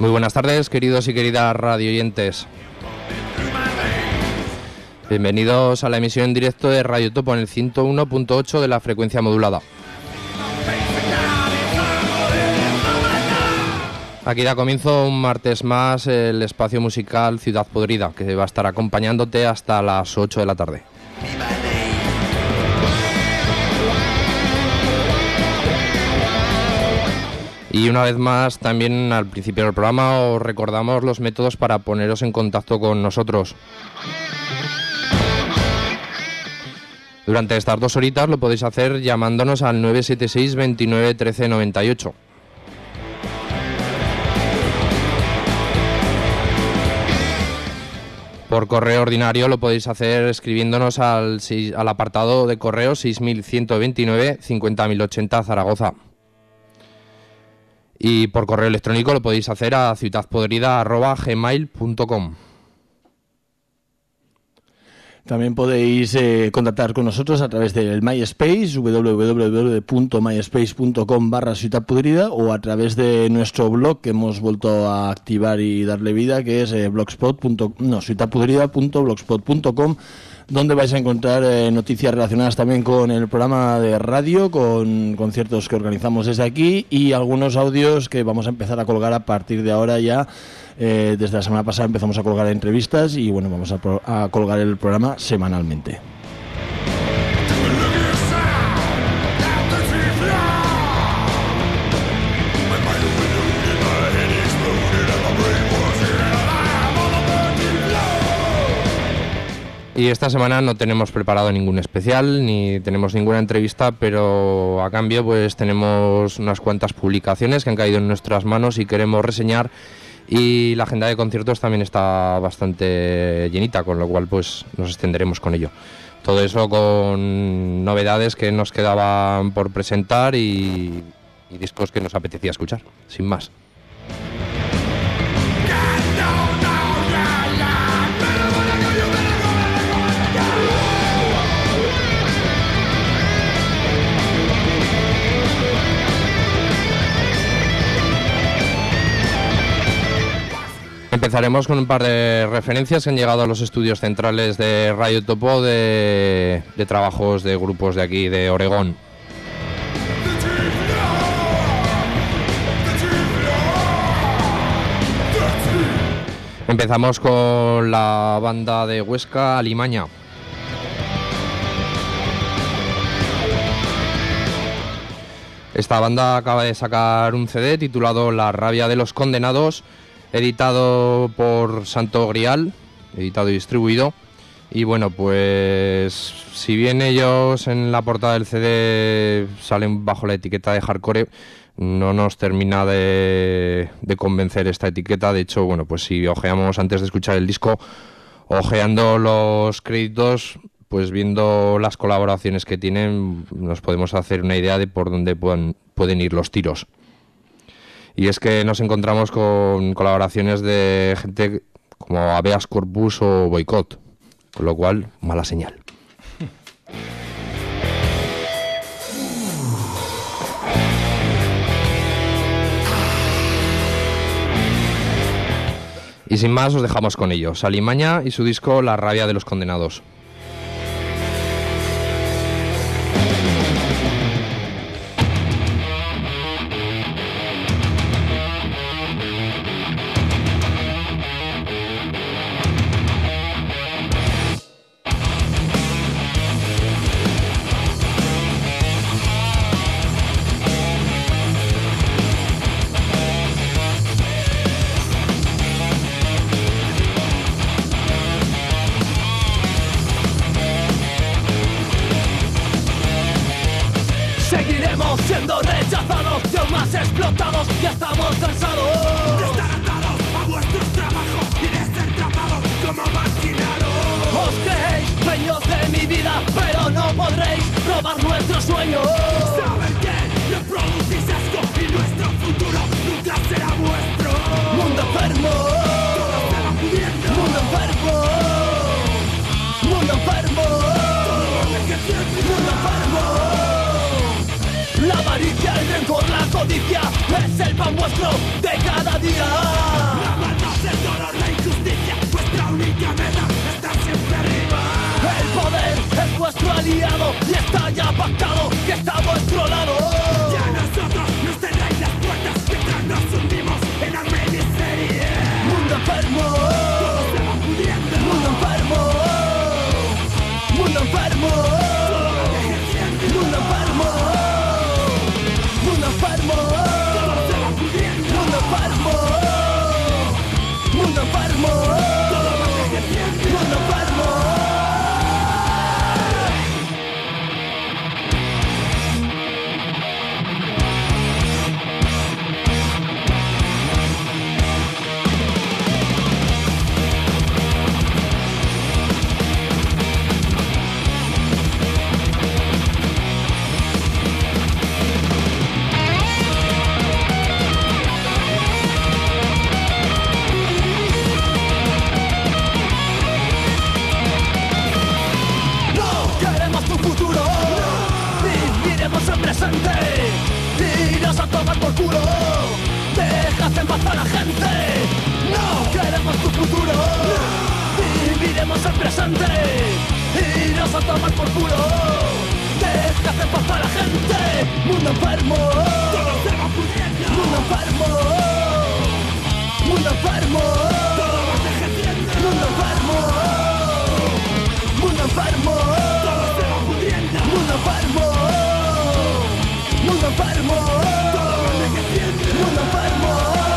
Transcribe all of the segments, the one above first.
Muy buenas tardes, queridos y queridas radioyentes. Bienvenidos a la emisión en directo de Radio Topo en el 101.8 de la frecuencia modulada. Aquí da comienzo un martes más el espacio musical Ciudad Podrida, que va a estar acompañándote hasta las 8 de la tarde. Y una vez más, también al principio del programa os recordamos los métodos para poneros en contacto con nosotros. Durante estas 2 horitas lo podéis hacer llamándonos al 976 29 13 98. Por correo ordinario lo podéis hacer escribiéndonos al apartado de correo 6129 50080 Zaragoza. Y por correo electrónico lo podéis hacer a ciudadpodrida@gmail.com. También podéis contactar con nosotros a través del MySpace, www.myspace.com/Ciudad Podrida, o a través de nuestro blog que hemos vuelto a activar y darle vida, que es ciudadpodrida.blogspot.com, donde vais a encontrar noticias relacionadas también con el programa de radio, con conciertos que organizamos desde aquí y algunos audios que vamos a empezar a colgar a partir de ahora ya. Desde la semana pasada empezamos a colgar entrevistas y bueno, vamos a colgar el programa semanalmente. Y esta semana no tenemos preparado ningún especial, ni tenemos ninguna entrevista, pero a cambio pues tenemos unas cuantas publicaciones que han caído en nuestras manos y queremos reseñar, y la agenda de conciertos también está bastante llenita, con lo cual pues nos extenderemos con ello. Todo eso con novedades que nos quedaban por presentar y discos que nos apetecía escuchar, sin más. Empezaremos con un par de referencias que han llegado a los estudios centrales de Radio Topo de trabajos de grupos de aquí, de Oregón. Empezamos con la banda de Huesca, Alimaña. Esta banda acaba de sacar un CD titulado La rabia de los condenados, editado por Santo Grial, editado y distribuido. Y bueno, pues si bien ellos en la portada del CD salen bajo la etiqueta de hardcore, no nos termina de convencer esta etiqueta. De hecho, bueno, pues si ojeamos antes de escuchar el disco, ojeando los créditos, pues viendo las colaboraciones que tienen, nos podemos hacer una idea de por dónde pueden ir los tiros. Y es que nos encontramos con colaboraciones de gente como Habeas Corpus o Boicot, con lo cual, mala señal. Y sin más, os dejamos con ellos, Alimaña y su disco La rabia de los condenados. Siendo rechazados, yo más explotados, ya estamos cansados de estar atados a vuestros trabajos y de ser tratados como marginados. Os creéis dueños de mi vida, pero no podréis robar nuestros sueños. Saben que reproducís asco y nuestro futuro nunca será vuestro. Mundo enfermo, todo se va pudiendo. Mundo enfermo, mundo enfermo, todo lo que siempre. Mundo enfermo. La avaricia, el rencor, la codicia es el pan vuestro de cada día. La maldad, el dolor, la injusticia, vuestra única meta está siempre arriba. El poder es vuestro aliado y está ya pactado que está a vuestro lado. Y a nosotros nos cerráis las puertas mientras nos hundimos en hambre y miseria. Mundo enfermo, todo se va pudriendo. Mundo enfermo, mundo enfermo, todo va envejeciendo. Mundo enfermo, mundo enfermo, todo se va pudriendo. Mundo enfermo, mundo enfermo, todo va envejeciendo. Mundo enfermo. Iros a tomar por culo, dejad en paz a la gente. No queremos tu futuro, viviremos el presente. Iros a tomar por culo, dejad en paz a la gente. Mundo enfermo, todo se va pudriendo. Mundo enfermo, mundo enfermo, todo va envejeciendo. Mundo enfermo, mundo enfermo, todo se va pudriendo. Mundo enfermo, mundo enfermo, todo va envejeciendo. Mundo enfermo.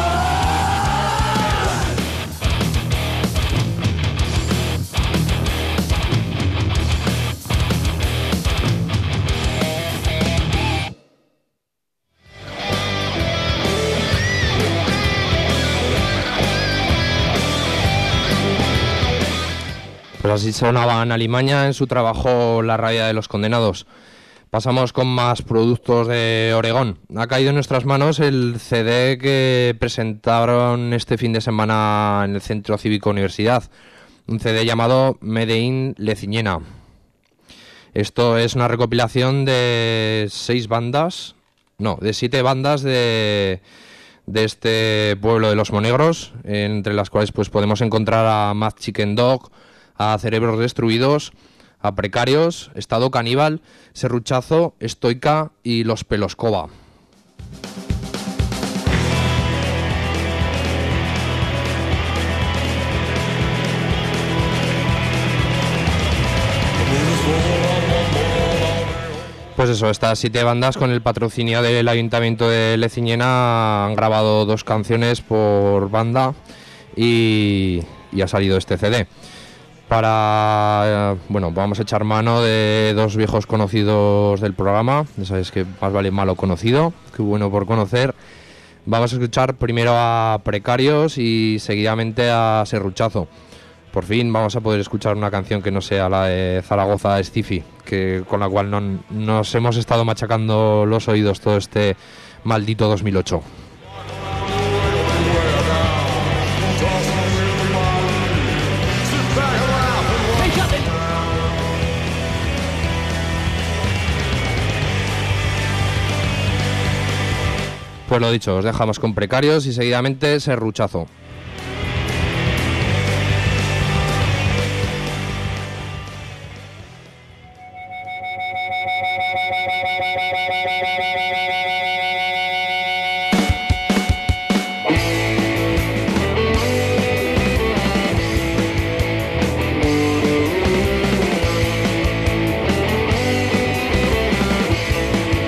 Pues así sonaban Alimaña en su trabajo La rabia de los condenados. Pasamos con más productos de Oregón. Ha caído en nuestras manos el CD que presentaron este fin de semana en el Centro Cívico Universidad. Un CD llamado Medellín Leciñena. Esto es una recopilación de 7 bandas de este pueblo de los Monegros, entre las cuales pues podemos encontrar a Mad Chicken Dog, a Cerebros Destruidos, a Precarios, Estado Caníbal, Serruchazo, Estoica y Los Peloscova. Pues eso, estas 7 bandas con el patrocinio del Ayuntamiento de Leciñena han grabado 2 canciones por banda y ha salido este CD. Vamos a echar mano de 2 viejos conocidos del programa. Ya sabéis que más vale malo conocido que bueno por conocer. Vamos a escuchar primero a Precarios y seguidamente a Serruchazo. Por fin vamos a poder escuchar una canción que no sea la de Zaragoza Stiffy, con la cual nos hemos estado machacando los oídos todo este maldito 2008. Pues lo dicho, os dejamos con Precarios y seguidamente Serruchazo.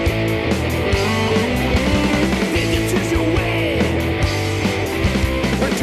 Did you choose your way?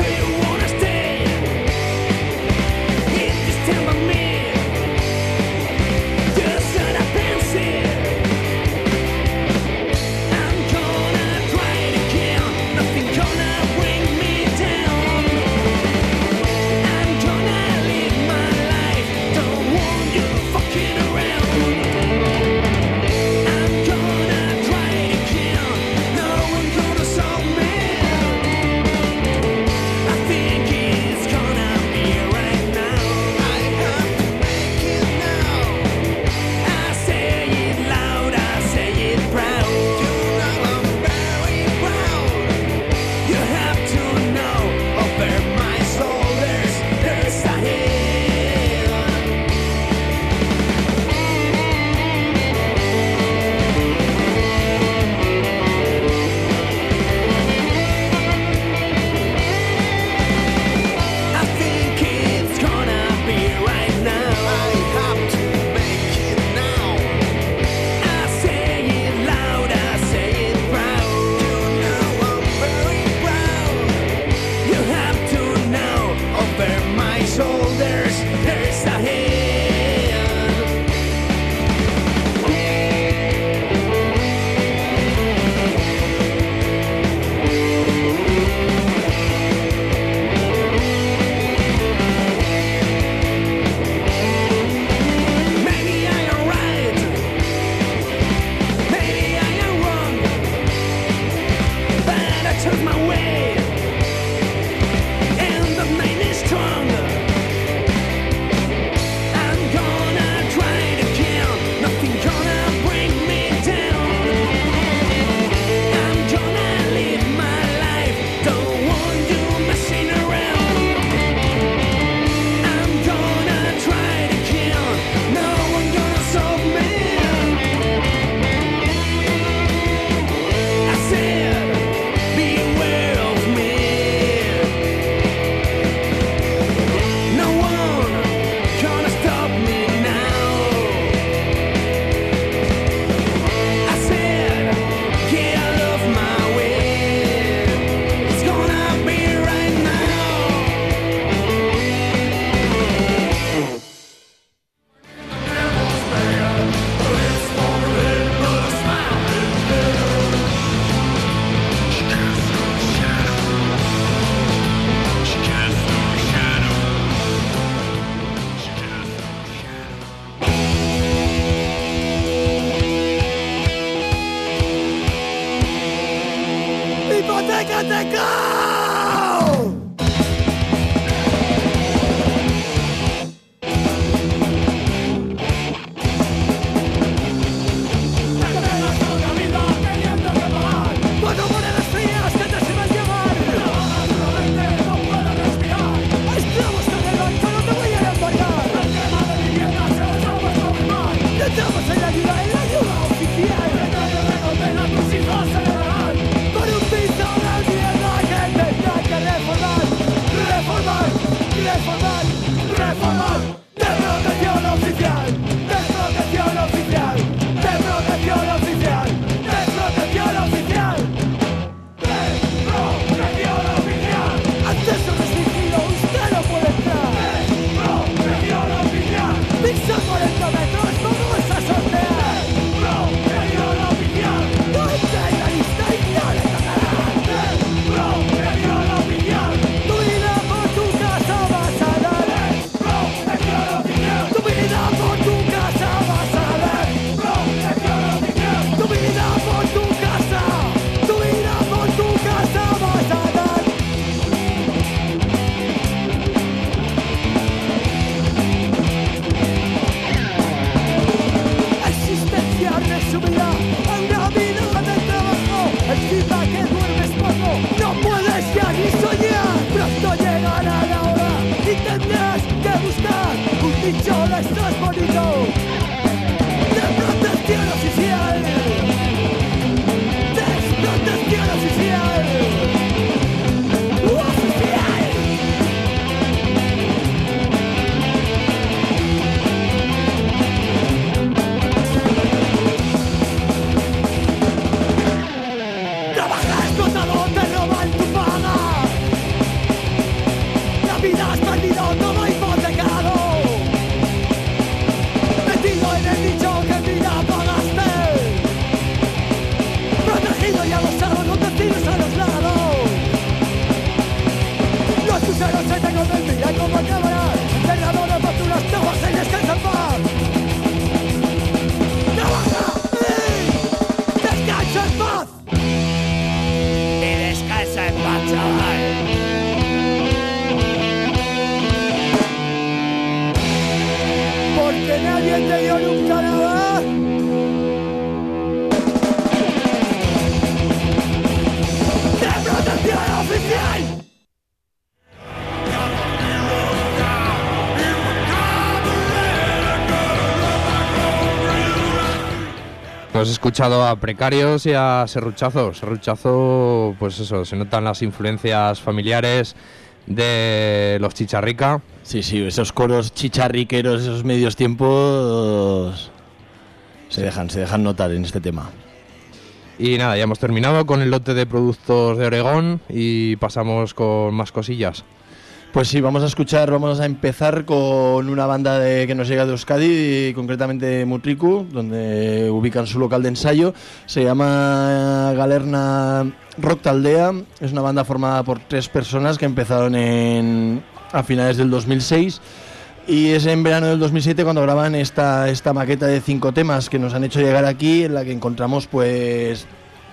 Teco. Hemos escuchado a Precarios y a Serruchazo. Serruchazo, pues eso, se notan las influencias familiares de los Chicharrica. Sí, esos coros chicharriqueros, esos medios tiempos se dejan notar en este tema. Y nada, ya hemos terminado con el lote de productos de Oregón y pasamos con más cosillas. Pues sí, vamos a empezar con una banda que nos llega de Euskadi, concretamente Mutriku, donde ubican su local de ensayo. Se llama Galerna Rock Taldea. Es una banda formada por 3 personas que empezaron a finales del 2006. Y es en verano del 2007 cuando graban esta maqueta de 5 temas que nos han hecho llegar aquí, en la que encontramos pues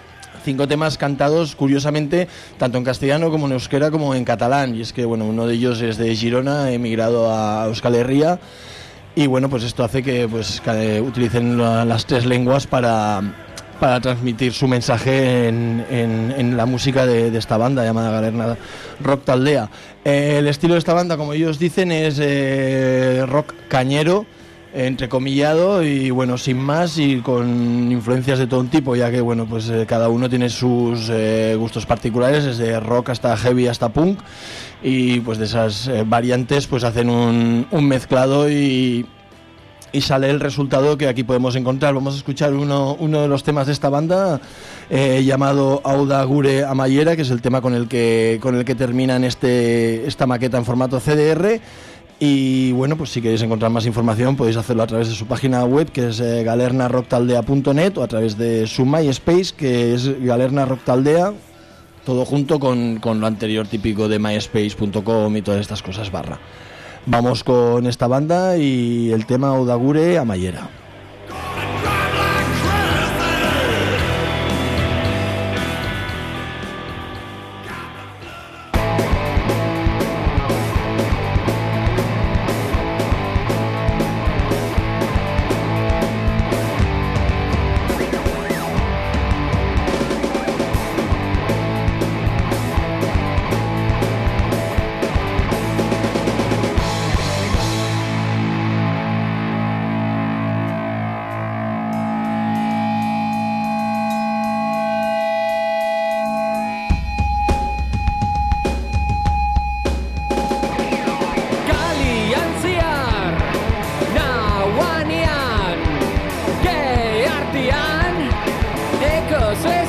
5 temas cantados, curiosamente, tanto en castellano como en euskera como en catalán. Y es que, bueno, uno de ellos es de Girona, ha emigrado a Euskal Herria. Y bueno, pues esto hace que utilicen las 3 lenguas para transmitir su mensaje en la música de esta banda llamada Galerna Rock Taldea. El estilo de esta banda, como ellos dicen, es rock cañero, entrecomillado y bueno, sin más, y con influencias de todo un tipo, ya que bueno, pues cada uno tiene sus gustos particulares, desde rock hasta heavy hasta punk, y pues de esas variantes pues hacen un mezclado y sale el resultado que aquí podemos encontrar. Vamos a escuchar uno de los temas de esta banda llamado Auda Gure Amaiera, que es el tema con el que terminan esta maqueta en formato CDR. Y bueno, pues si queréis encontrar más información podéis hacerlo a través de su página web, que es galernarockTaldea.net, o a través de su MySpace, que es Galerna Rock Taldea, todo junto con lo anterior típico de myspace.com y todas estas cosas barra. Vamos con esta banda y el tema Audagure Amaiera.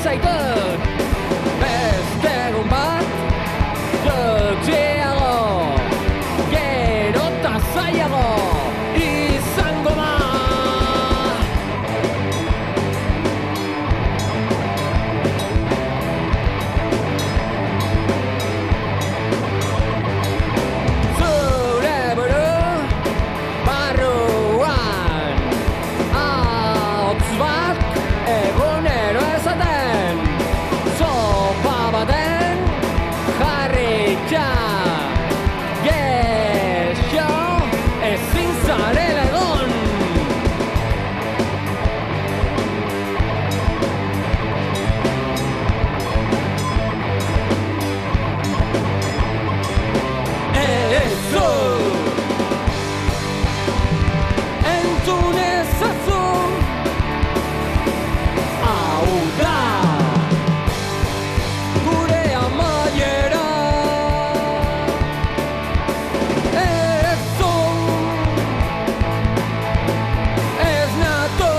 zaitut beste egun bat gutxiago gero eta zailago izango da. Zure buru barruan ahots bat egunero esaten sopa baten jarritxa gexo ezin zarela egon. Eso entzun ezazu hau da gure amaiera. Eso ez nato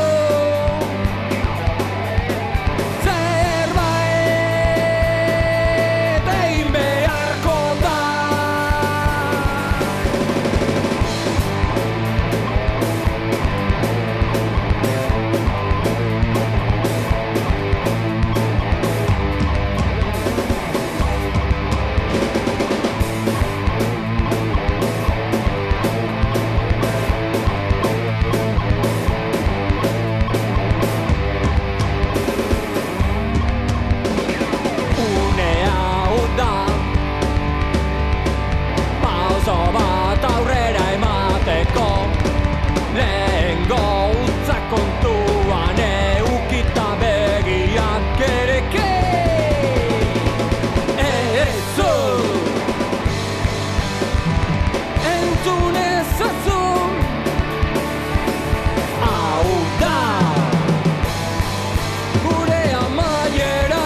zerbait egin beharko da. Une hau da pauso bat aurrera emateko lehengo utza kontuan eukita begiak ereke. Eso entzun ezazu hau da gure amaiera.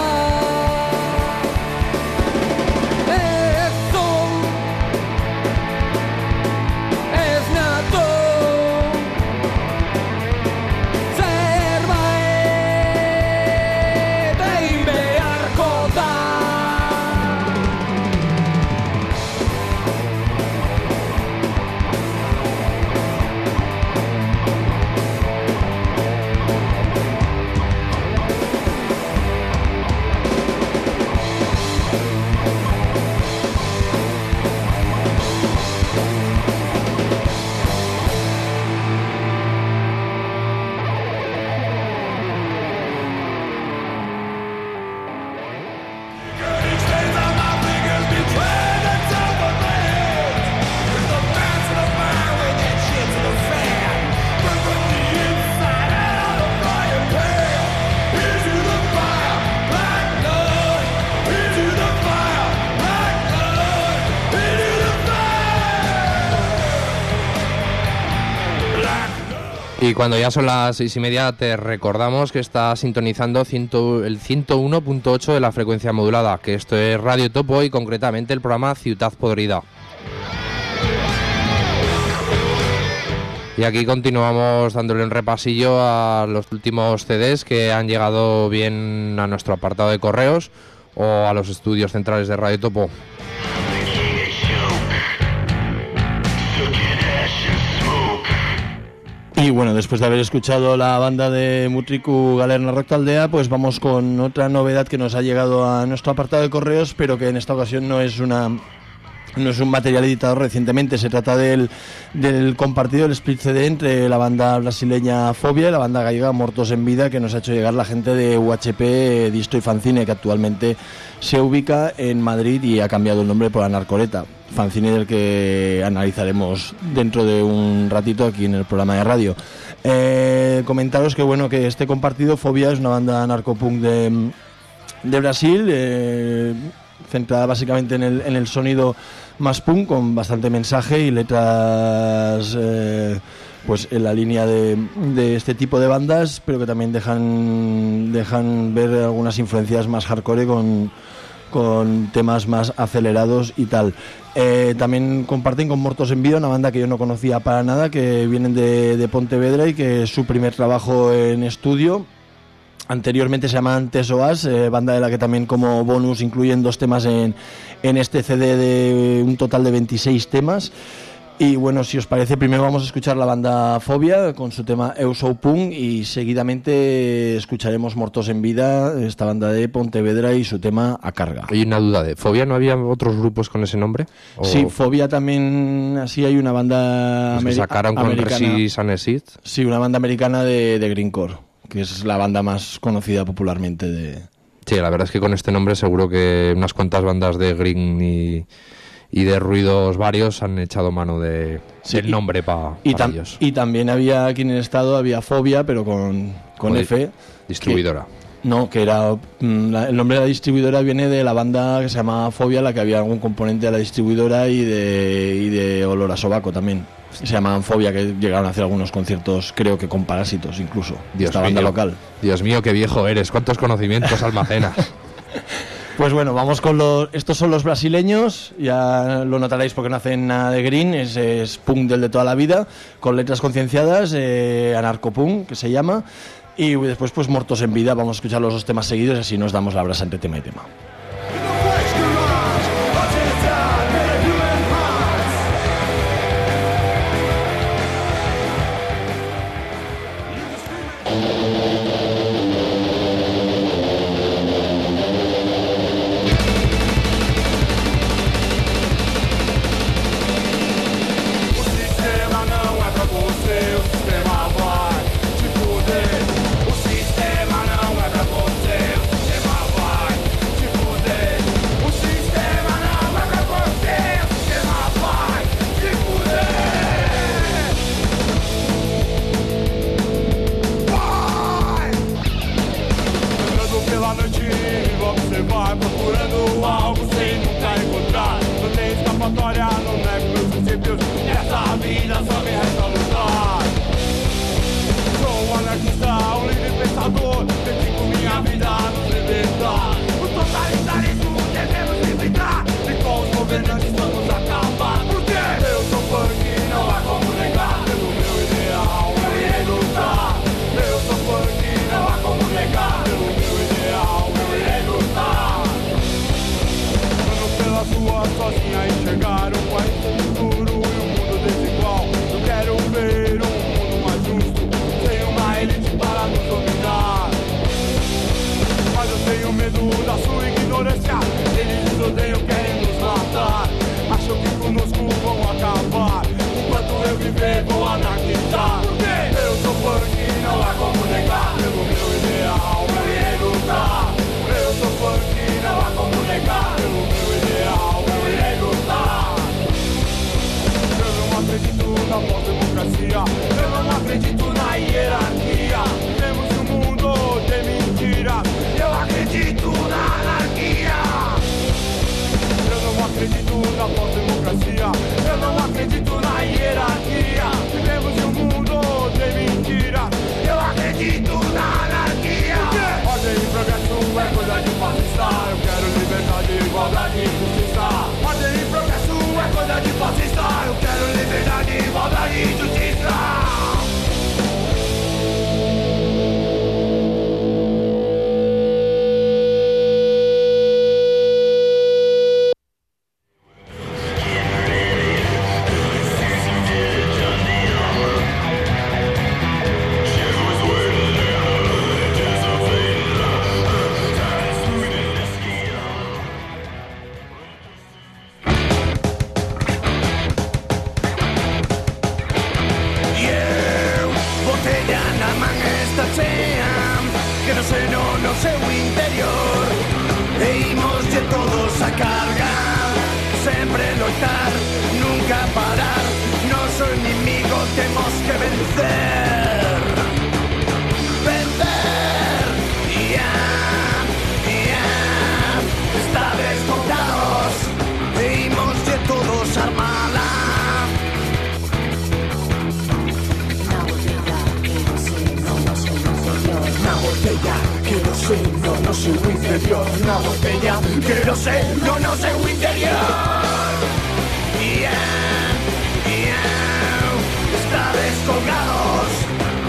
Eso ez nato zerbait egin beharko da. Y cuando ya son las 6:30 te recordamos que está sintonizando el 101.8 de la frecuencia modulada, que esto es Radio Topo y concretamente el programa Ciutat Podrida. Y aquí continuamos dándole un repasillo a los últimos CDs que han llegado bien a nuestro apartado de correos o a los estudios centrales de Radio Topo. Y bueno, después de haber escuchado la banda de Mutriku Galerna Roktaldea, pues vamos con otra novedad que nos ha llegado a nuestro apartado de correos, pero que en esta ocasión no es un material editado recientemente. Se trata del compartido, el split CD entre la banda brasileña Fobia y la banda gallega Mortos en Vida, que nos ha hecho llegar la gente de UHP Disto y Fanzine, que actualmente se ubica en Madrid y ha cambiado el nombre por Anarcoreta, fanzine del que analizaremos dentro de un ratito aquí en el programa de radio. Comentaros que bueno, que este compartido, Fobia, es una banda narcopunk de Brasil, centrada básicamente en el sonido más punk, con bastante mensaje y letras pues en la línea de este tipo de bandas, pero que también dejan ver algunas influencias más hardcore con temas más acelerados y tal. También comparten con Mortos en Vida, una banda que yo no conocía para nada, que vienen de Pontevedra y que es su primer trabajo en estudio. Anteriormente se llamaban Tesoas, banda de la que también como bonus incluyen 2 temas en este CD de un total de 26 temas. Y bueno, si os parece, primero vamos a escuchar la banda Fobia con su tema Eu Sou Punk y seguidamente escucharemos Mortos en Vida, esta banda de Pontevedra y su tema A Carga. Hay una duda de ¿Fobia no había otros grupos con ese nombre? ¿O... Sí, Fobia también, así hay una banda que sacaron con americana. Resist and Exist. Sí, una banda americana de Greencore, que es la banda más conocida popularmente de... Sí, la verdad es que con este nombre seguro que unas cuantas bandas de Green y de ruidos varios han echado mano del nombre para ellos. Y también había aquí en el estado, había Fobia, pero con F. Distribuidora. Que era... el nombre de la distribuidora viene de la banda que se llama Fobia, la que había algún componente de la distribuidora y de olor a sobaco también. Se llamaban Fobia, que llegaron a hacer algunos conciertos, creo que con Parásitos incluso. Esta banda local. Dios mío, qué viejo eres. ¿Cuántos conocimientos almacenas? Pues bueno, vamos con estos son los brasileños, ya lo notaréis porque no hacen nada de green, es punk del de toda la vida, con letras concienciadas, anarcopunk que se llama, y después pues Mortos en Vida, vamos a escuchar los 2 temas seguidos y así nos damos la brasa entre tema y tema.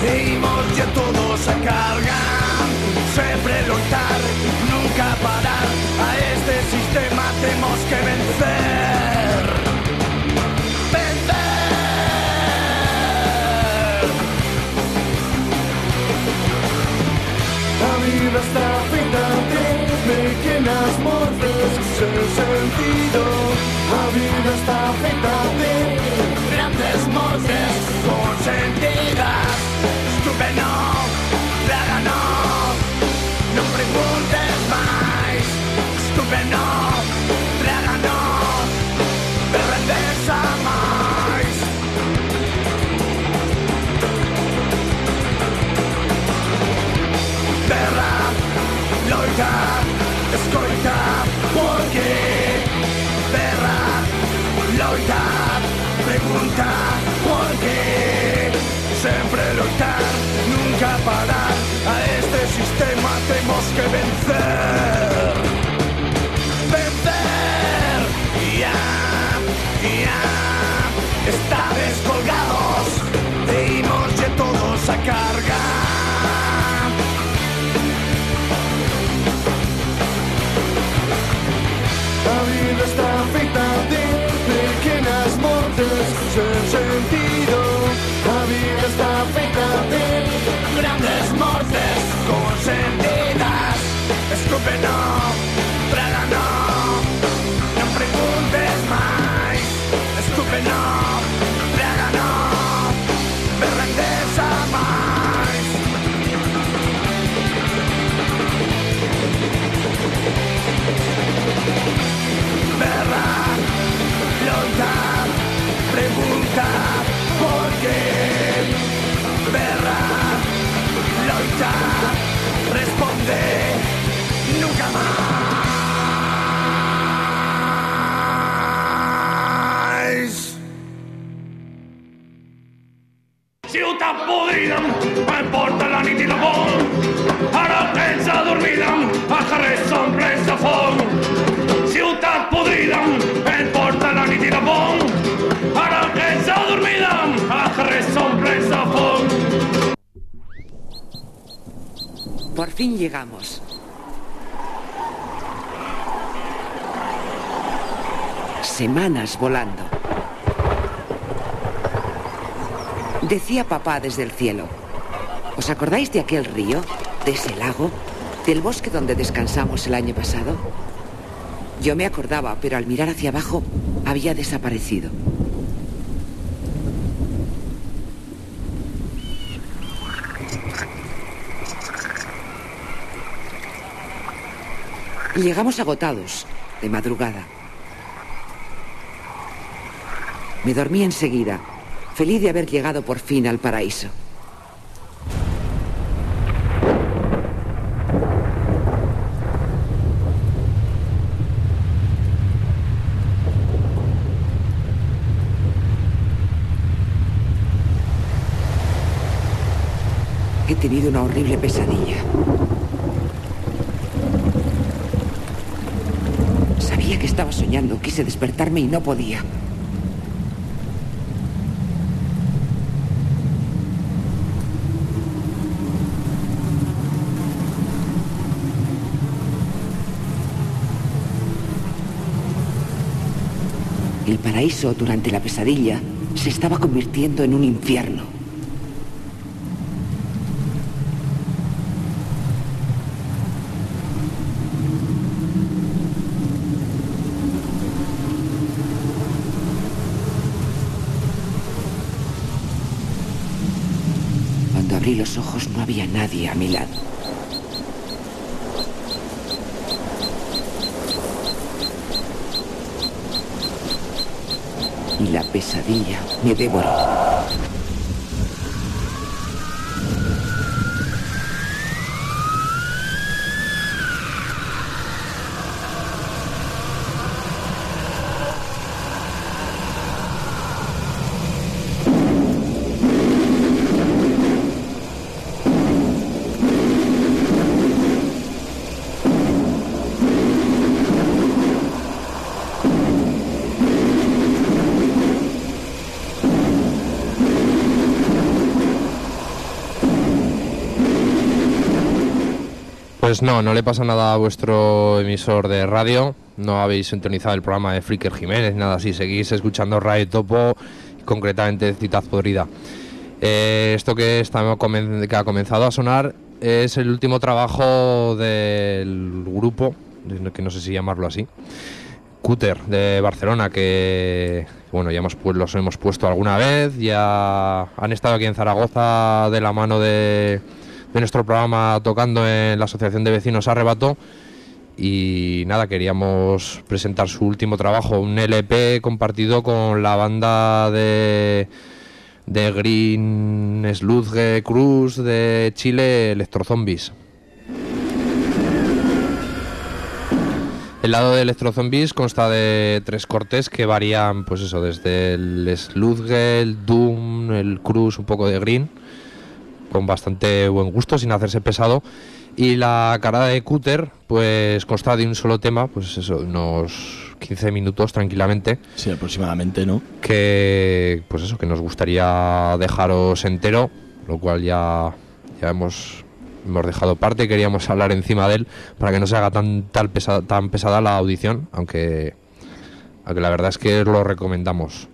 Imos ya todos a carga, sempre loitar, nunca parar. A este sistema temos que vencer. Vencer. A vida está feita de pequenas mortes sen sentido. A vida está feita de grandes mortes consentidas. Estúpeno, trágano, non preguntes máis. Estúpeno, trágano, te rendes a máis. Terra, loita, escoita, porque terra, loita, pregunta, porque sempre loitar, nunca parar. A este sistema temos que vencer. Vencer. Ya, ya. Estades colgados, imos ya todos a carga. A vida está feita de pequenas mortes sen sentido. A vida está feita de grandes mortes consentidas. Estúpeno, trágano, non preguntes máis. Estúpeno, trágano, te rendes a máis. Berra, loita, pregunta, por qué. Berra, loita, responde, nunca máis. Ciutat podrida, em porta la nit i la por. Ara que ens adormiden, a carrers omples de foc. Ciutat podrida, em porta la nit i la por. Ara que ens adormiden, a carrers omples de foc. Por fin llegamos. Semanas volando. Decía papá desde el cielo: ¿os acordáis de aquel río? ¿De ese lago? ¿Del bosque donde descansamos el año pasado? Yo me acordaba, pero al mirar hacia abajo había desaparecido. Llegamos agotados, de madrugada. Me dormí enseguida, feliz de haber llegado por fin al paraíso. He tenido una horrible pesadilla. Sabía que estaba soñando, quise despertarme y no podía. El paraíso, durante la pesadilla, se estaba convirtiendo en un infierno. Cuando abrí los ojos no había nadie a mi lado. Y la pesadilla me devoró. Pues no le pasa nada a vuestro emisor de radio, no habéis sintonizado el programa de Fricker Jiménez, nada así, seguís escuchando Radio Topo, concretamente Ciudad Podrida. Esto que ha comenzado a sonar es el último trabajo del grupo, que no sé si llamarlo así, Cúter, de Barcelona, que bueno, ya los hemos puesto alguna vez, ya han estado aquí en Zaragoza de la mano de nuestro programa tocando en la Asociación de Vecinos Arrebato, y nada, queríamos presentar su último trabajo, un LP compartido con la banda de Green Sludge Cruz de Chile, Electrozombies. El lado de Electrozombies consta de 3 cortes que varían, pues eso, desde el Sludge, el Doom, el Cruz, un poco de Green, con bastante buen gusto, sin hacerse pesado. Y la cara de Cúter, pues consta de un solo tema, pues eso, unos 15 minutos tranquilamente. Sí, aproximadamente, ¿no? Que, pues eso, que nos gustaría dejaros entero, lo cual ya hemos dejado parte y queríamos hablar encima de él para que no se haga tan pesada la audición, aunque la verdad es que lo recomendamos.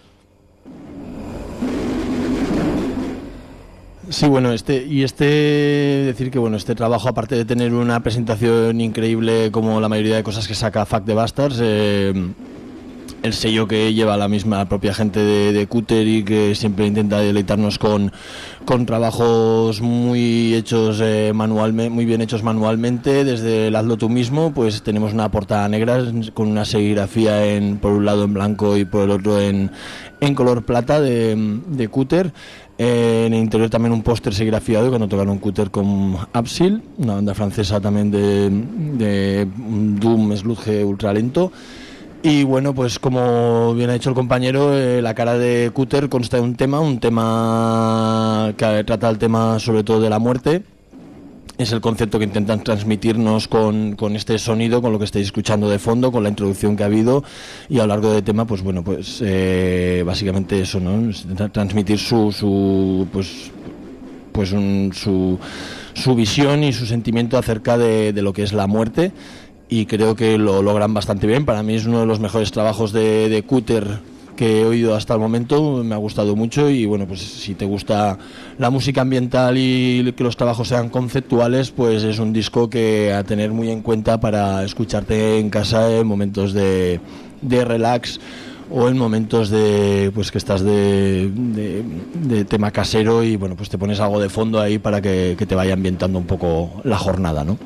Sí, bueno, decir que bueno, este trabajo, aparte de tener una presentación increíble como la mayoría de cosas que saca Fuck the Bastards, el sello que lleva la misma propia gente de Cúter, y que siempre intenta deleitarnos con trabajos muy hechos manualmente, muy bien hechos manualmente, desde el hazlo tú mismo, pues tenemos una portada negra con una serigrafía por un lado en blanco y por el otro en color plata de Cúter. En el interior también un póster serigrafiado cuando tocaron Cúter con Absil, una banda francesa también de Doom Sludge ultralento. Y bueno, pues como bien ha dicho el compañero, la cara de Cúter consta de un tema que trata el tema sobre todo de la muerte. Es el concepto que intentan transmitirnos con este sonido, con lo que estáis escuchando de fondo, con la introducción que ha habido, y a lo largo del tema, pues bueno, pues básicamente eso, ¿no? Transmitir su visión y su sentimiento acerca de lo que es la muerte, y creo que lo logran bastante bien. Para mí es uno de los mejores trabajos de Cúter que he oído hasta el momento, me ha gustado mucho. Y bueno, pues si te gusta la música ambiental y que los trabajos sean conceptuales, pues es un disco que a tener muy en cuenta para escucharte en casa en momentos de relax, o en momentos de pues que estás de tema casero, y bueno, pues te pones algo de fondo ahí para que te vaya ambientando un poco la jornada, ¿no?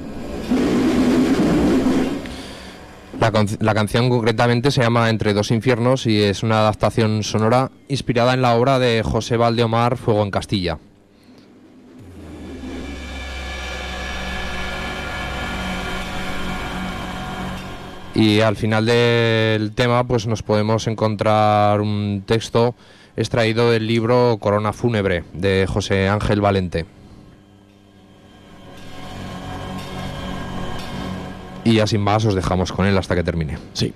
La canción concretamente se llama Entre dos infiernos y es una adaptación sonora inspirada en la obra de José Valdeomar, Fuego en Castilla. Y al final del tema pues nos podemos encontrar un texto extraído del libro Corona Fúnebre de José Ángel Valente. Y ya sin más os dejamos con él hasta que termine. Sí.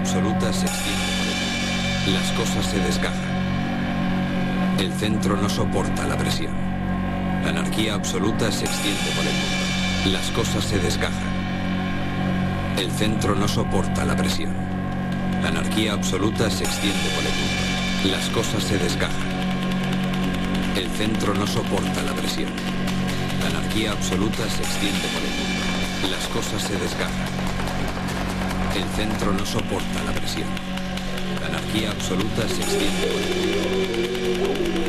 absoluta se extiende por el mundo. Las cosas se desgajan. El centro no soporta la presión. La anarquía absoluta se extiende por el mundo. Las cosas se desgajan. El centro no soporta la presión. La anarquía absoluta se extiende por el mundo. Las cosas se desgajan. El centro no soporta la presión. La anarquía absoluta se extiende por el mundo. Las cosas se desgajan. El centro no soporta la presión. La anarquía absoluta se extiende por el mundo.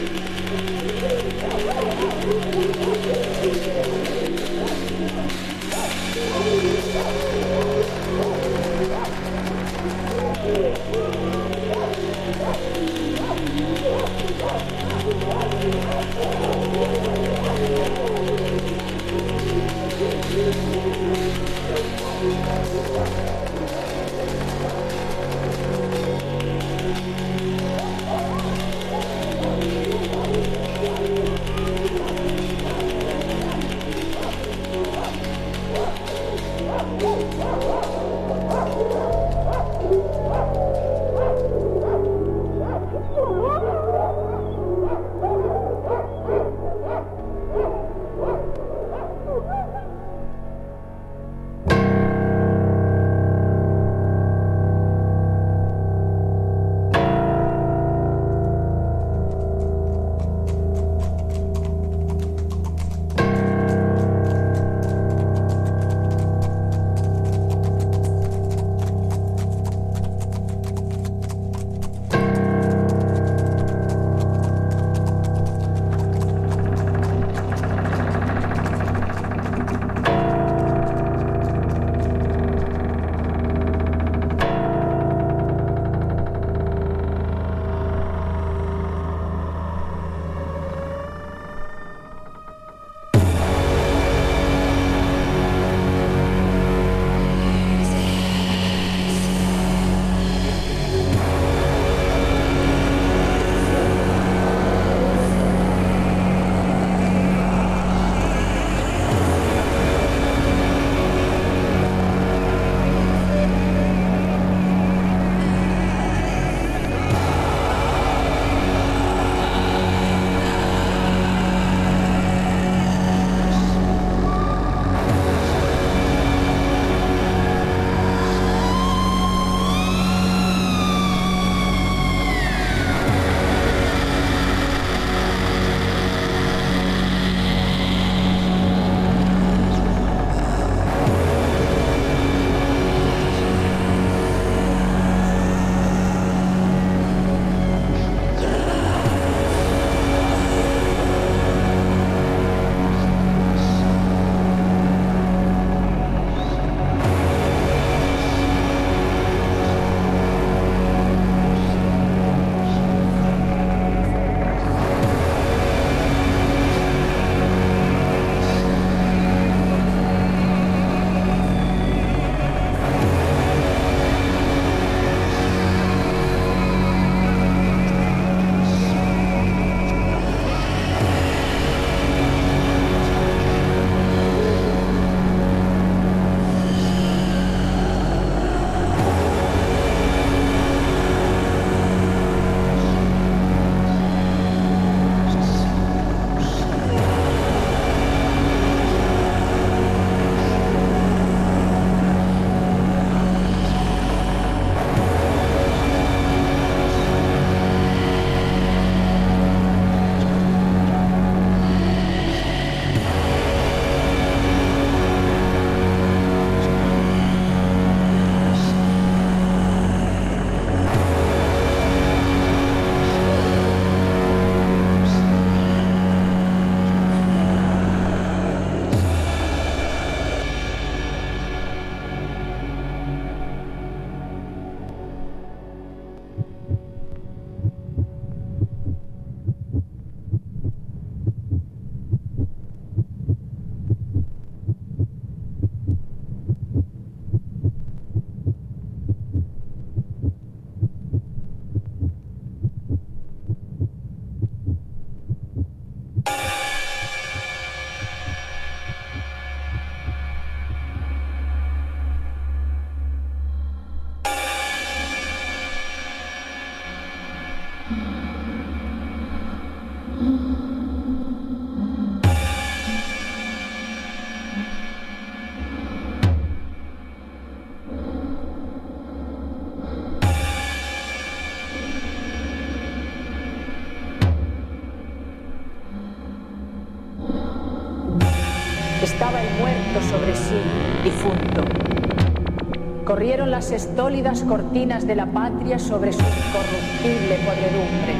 Estaba el muerto sobre sí, difunto. Corrieron las estólidas cortinas de la patria sobre su incorruptible podredumbre.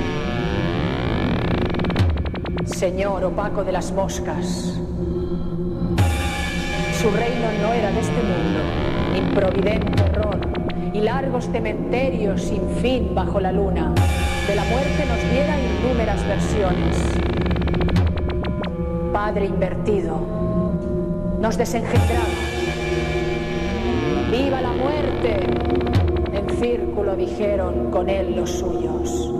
Señor opaco de las moscas. Su reino no era de este mundo, improvidente error y largos cementerios sin fin bajo la luna. De la muerte nos diera innúmeras versiones. Padre invertido. Nos desengendraba. ¡Viva la muerte! En círculo dijeron con él los suyos.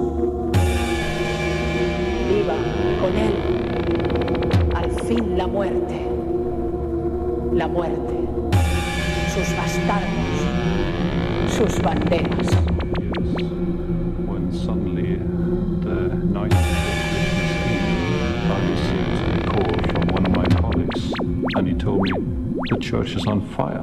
¡Viva con él! Al fin la muerte. La muerte. Sus bastardos. Sus banderas. When suddenly, the night before Christmas Eve, I received a call from one of my colleagues, and he told me the church is on fire.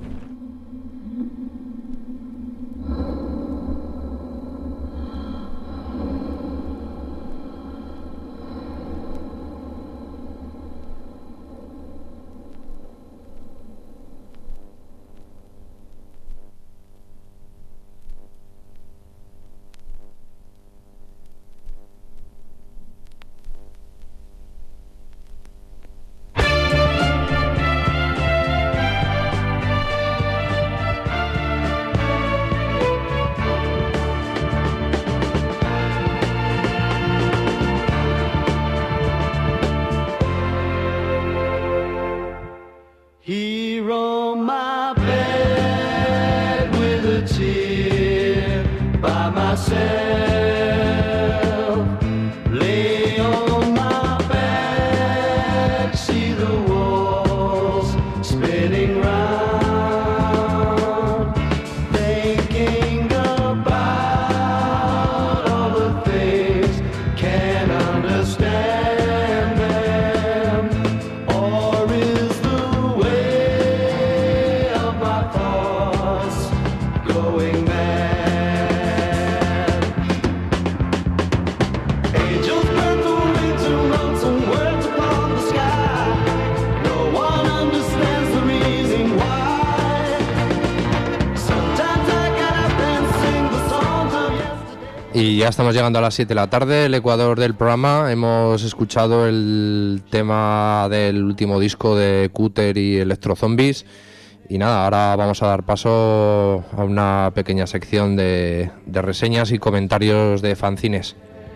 Y ya estamos llegando a las 7 de la tarde, el ecuador del programa. Hemos escuchado el tema del último disco de Cúter y Electro Zombies. Y nada, ahora vamos a dar paso a una pequeña sección de reseñas y comentarios de fanzines.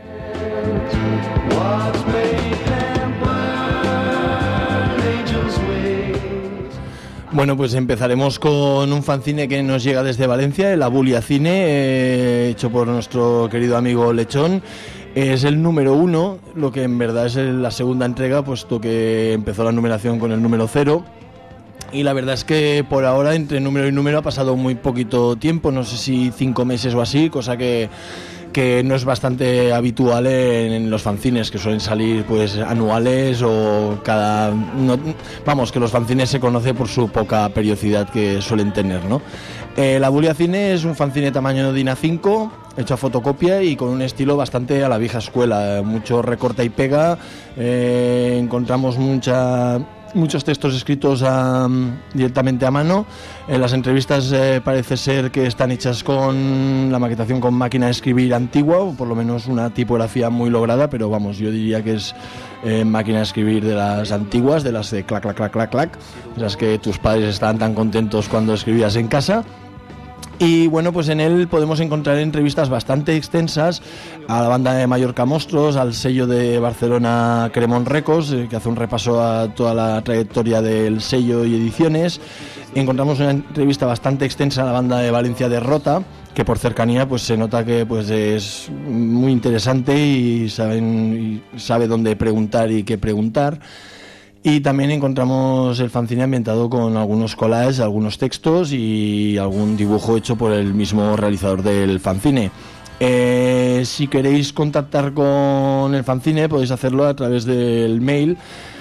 Bueno, pues empezaremos con un fanzine que nos llega desde Valencia, el Abulia Cine, hecho por nuestro querido amigo Lechón. Es el número 1, lo que en verdad es la segunda entrega, puesto que empezó la numeración con el número 0. Y la verdad es que por ahora entre número y número ha pasado muy poquito tiempo, no sé si 5 meses o así, cosa que no es bastante habitual en los fanzines, que suelen salir pues anuales o que los fanzines se conoce por su poca periodicidad que suelen tener, ¿no? La Abulia Cine es un fanzine tamaño DIN A5, hecho a fotocopia y con un estilo bastante a la vieja escuela, mucho recorta y pega, encontramos muchos textos escritos directamente a mano. Las entrevistas parece ser que están hechas con la maquetación con máquina de escribir antigua, o por lo menos una tipografía muy lograda, pero vamos, yo diría que es máquina de escribir de las antiguas, de las de clac, clac, clac, clac, clac, las que tus padres estaban tan contentos cuando escribías en casa. Y bueno, pues en él podemos encontrar entrevistas bastante extensas a la banda de Mallorca Monstruos, al sello de Barcelona Cremon Records, que hace un repaso a toda la trayectoria del sello y ediciones. Encontramos una entrevista bastante extensa a la banda de Valencia Derrota, que por cercanía pues se nota que pues es muy interesante y sabe dónde preguntar y qué preguntar. Y también encontramos el fanzine ambientado con algunos collages, algunos textos y algún dibujo hecho por el mismo realizador del fanzine. Si queréis contactar con el fanzine podéis hacerlo a través del mail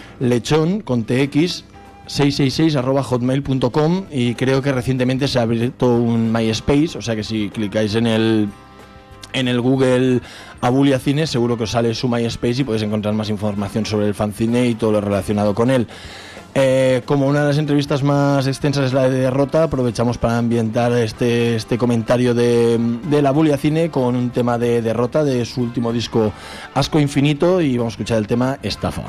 lechon666@hotmail.com, y creo que recientemente se ha abierto un MySpace, o sea que si clicáis en el Google Abulia Cine seguro que os sale su MySpace y podéis encontrar más información sobre el fanzine y todo lo relacionado con él. Como una de las entrevistas más extensas es la de Derrota, aprovechamos para ambientar este comentario de la Abulia Cine con un tema de Derrota de su último disco Asco Infinito, y vamos a escuchar el tema Estafa.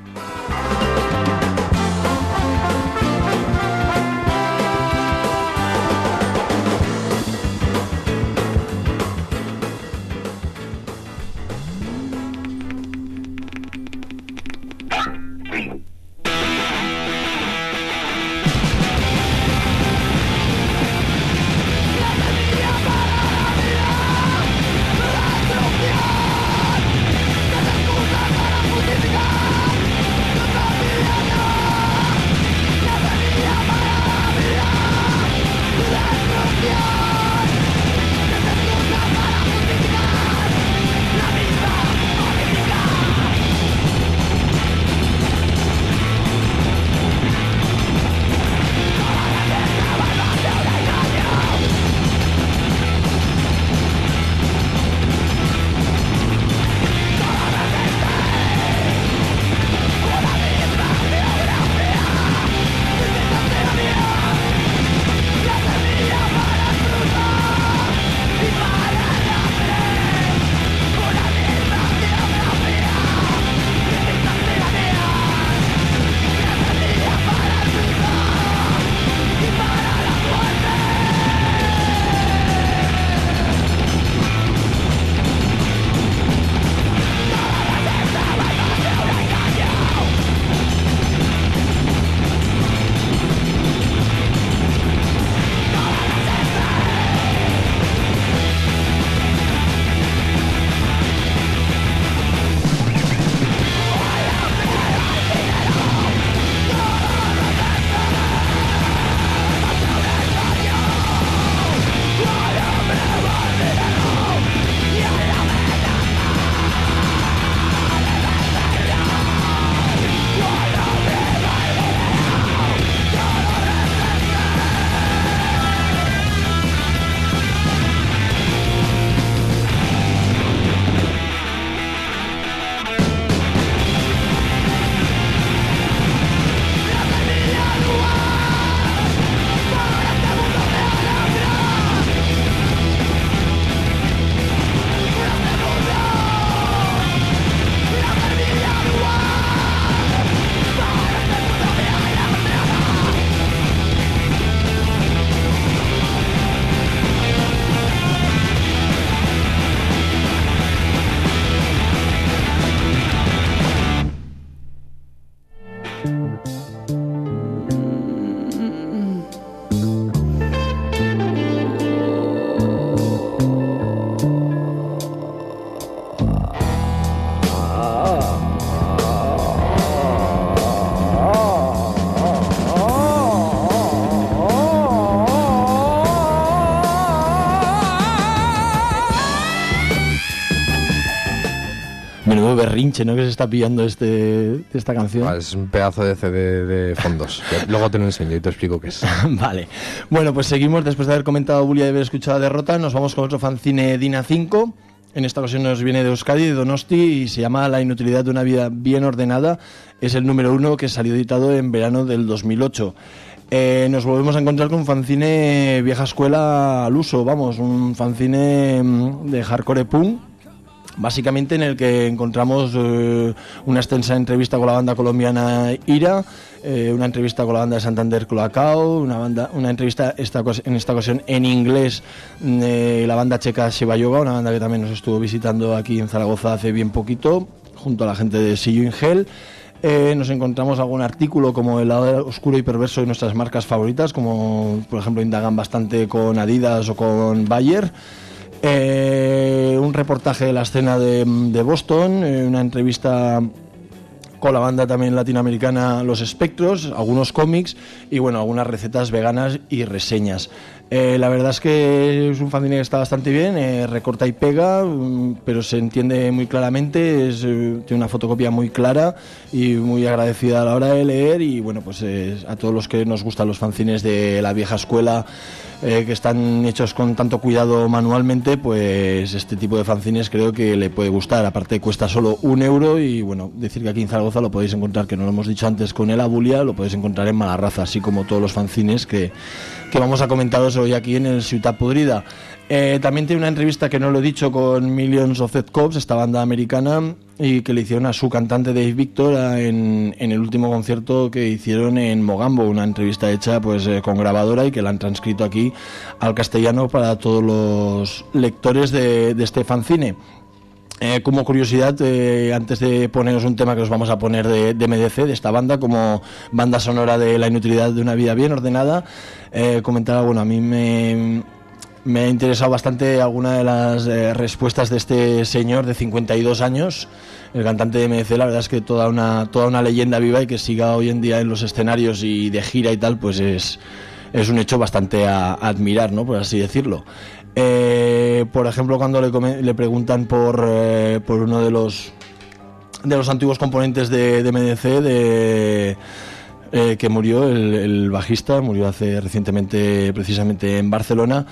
Menudo berrinche, ¿no?, que se está pillando esta canción. Es un pedazo de CD de fondos. Luego te lo enseño y te explico qué es. Vale. Bueno, pues seguimos. Después de haber comentado Bulia y haber escuchado Derrota, nos vamos con otro fanzine Dina 5. En esta ocasión nos viene de Euskadi, de Donosti, y se llama La inutilidad de una vida bien ordenada. Es el número 1 que salió editado en verano del 2008. Nos volvemos a encontrar con un fanzine vieja escuela al uso, vamos, un fanzine de hardcore punk, básicamente, en el que encontramos una extensa entrevista con la banda colombiana Ira, una entrevista con la banda de Santander Cloacao, una entrevista en esta ocasión en inglés la banda checa Shiva Yoga, una banda que también nos estuvo visitando aquí en Zaragoza hace bien poquito, junto a la gente de See You in Hell. Nos encontramos algún artículo como el lado oscuro y perverso de nuestras marcas favoritas, como por ejemplo indagan bastante con Adidas o con Bayer. Un reportaje de la escena de Boston, una entrevista con la banda también latinoamericana Los Espectros, algunos cómics y bueno, algunas recetas veganas y reseñas. La verdad es que es un fanzine que está bastante bien, recorta y pega, pero se entiende muy claramente, tiene una fotocopia muy clara y muy agradecida a la hora de leer. Y bueno, pues a todos los que nos gustan los fanzines de la vieja escuela, que están hechos con tanto cuidado manualmente, pues este tipo de fanzines creo que le puede gustar. Aparte cuesta solo €1 y bueno, decir que aquí en Zaragoza lo podéis encontrar, que no lo hemos dicho antes, con el Abulia, lo podéis encontrar en Malarraza, así como todos los fanzines que vamos a comentaros hoy aquí en el Ciutat Podrida. También tiene una entrevista que no lo he dicho con Millions of Dead Cops, esta banda americana, y que le hicieron a su cantante Dave Victor en el último concierto que hicieron en Mogambo, una entrevista hecha pues con grabadora y que la han transcrito aquí al castellano para todos los lectores de este fanzine. Como curiosidad, antes de poneros un tema que os vamos a poner de MDC, de esta banda, como banda sonora de La inutilidad de una vida bien ordenada, comentar, bueno, a mí me ha interesado bastante alguna de las respuestas de este señor de 52 años, el cantante de MDC. La verdad es que toda una leyenda viva, y que siga hoy en día en los escenarios y de gira y tal, pues es un hecho bastante a admirar, ¿no?, por así decirlo. Por ejemplo, cuando le preguntan por uno de los antiguos componentes de MDC, que murió, el bajista, murió hace recientemente, precisamente en Barcelona,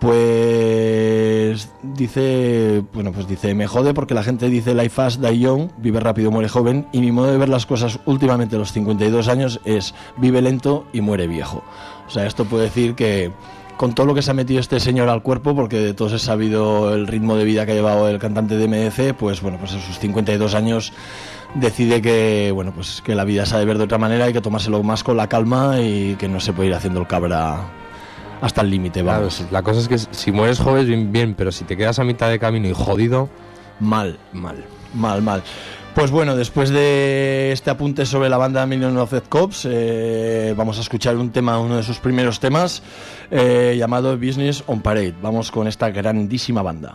pues dice, me jode porque la gente dice life fast, die young, vive rápido, muere joven, y mi modo de ver las cosas últimamente a los 52 años es vive lento y muere viejo. O sea, esto puede decir que con todo lo que se ha metido este señor al cuerpo, porque de todos es sabido el ritmo de vida que ha llevado el cantante de MDC, pues bueno, pues a sus 52 años decide que, bueno, pues que la vida se ha de ver de otra manera, hay que tomárselo más con la calma y que no se puede ir haciendo el cabra hasta el límite, vamos. Claro, la cosa es que si mueres joven, bien, pero si te quedas a mitad de camino y jodido, mal. Pues bueno, después de este apunte sobre la banda Millions of Dead Cops, vamos a escuchar uno de sus primeros temas, llamado Business on Parade. Vamos con esta grandísima banda.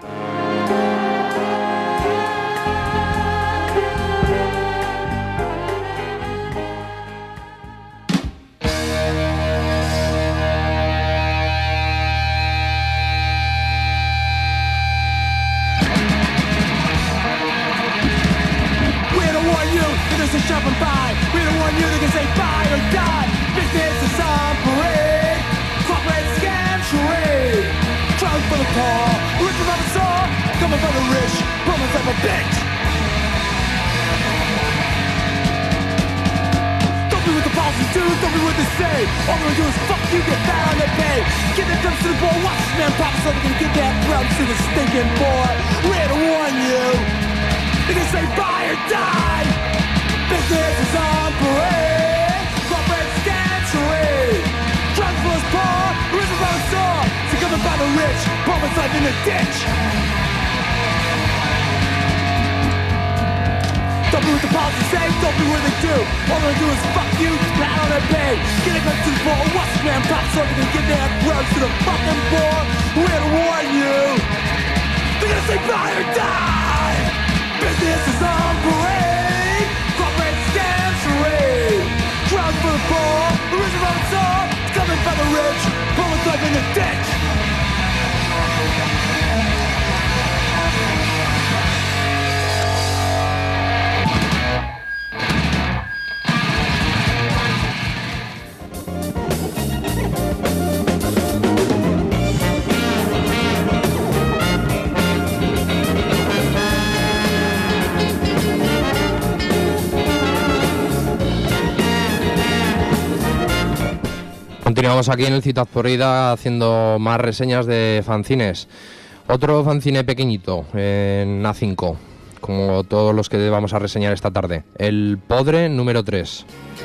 Continuamos aquí en el Ciutat Podrida haciendo más reseñas de fanzines. Otro fanzine pequeñito en A5, como todos los que vamos a reseñar esta tarde. El Podre número 3.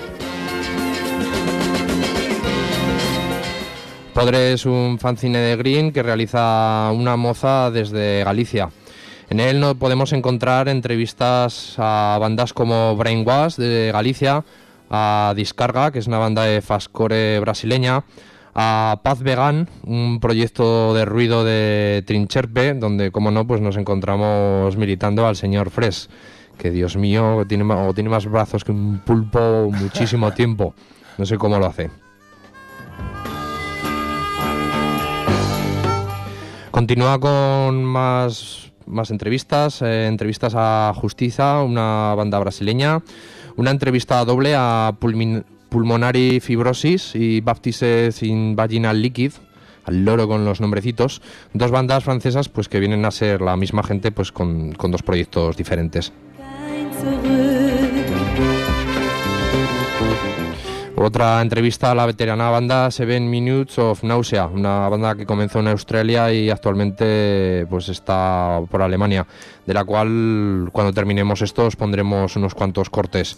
Podre es un fanzine de Green que realiza una moza desde Galicia. En él no podemos encontrar entrevistas a bandas como Brainwash de Galicia, a Discarga, que es una banda de fastcore brasileña, a Paz Vegan, un proyecto de ruido de Trincherpe, donde, como no, pues nos encontramos militando al señor Fresh, que Dios mío, tiene más brazos que un pulpo muchísimo tiempo. No sé cómo lo hace. Continúa con más entrevistas, entrevistas a Justiza, una banda brasileña, una entrevista doble a Pulmonary Fibrosis y Baptised in Vaginal Liquid, al loro con los nombrecitos, dos bandas francesas pues que vienen a ser la misma gente pues con dos proyectos diferentes. Otra entrevista a la veterana banda 7 Minutes of Nausea, una banda que comenzó en Australia y actualmente pues está por Alemania, de la cual cuando terminemos esto os pondremos unos cuantos cortes.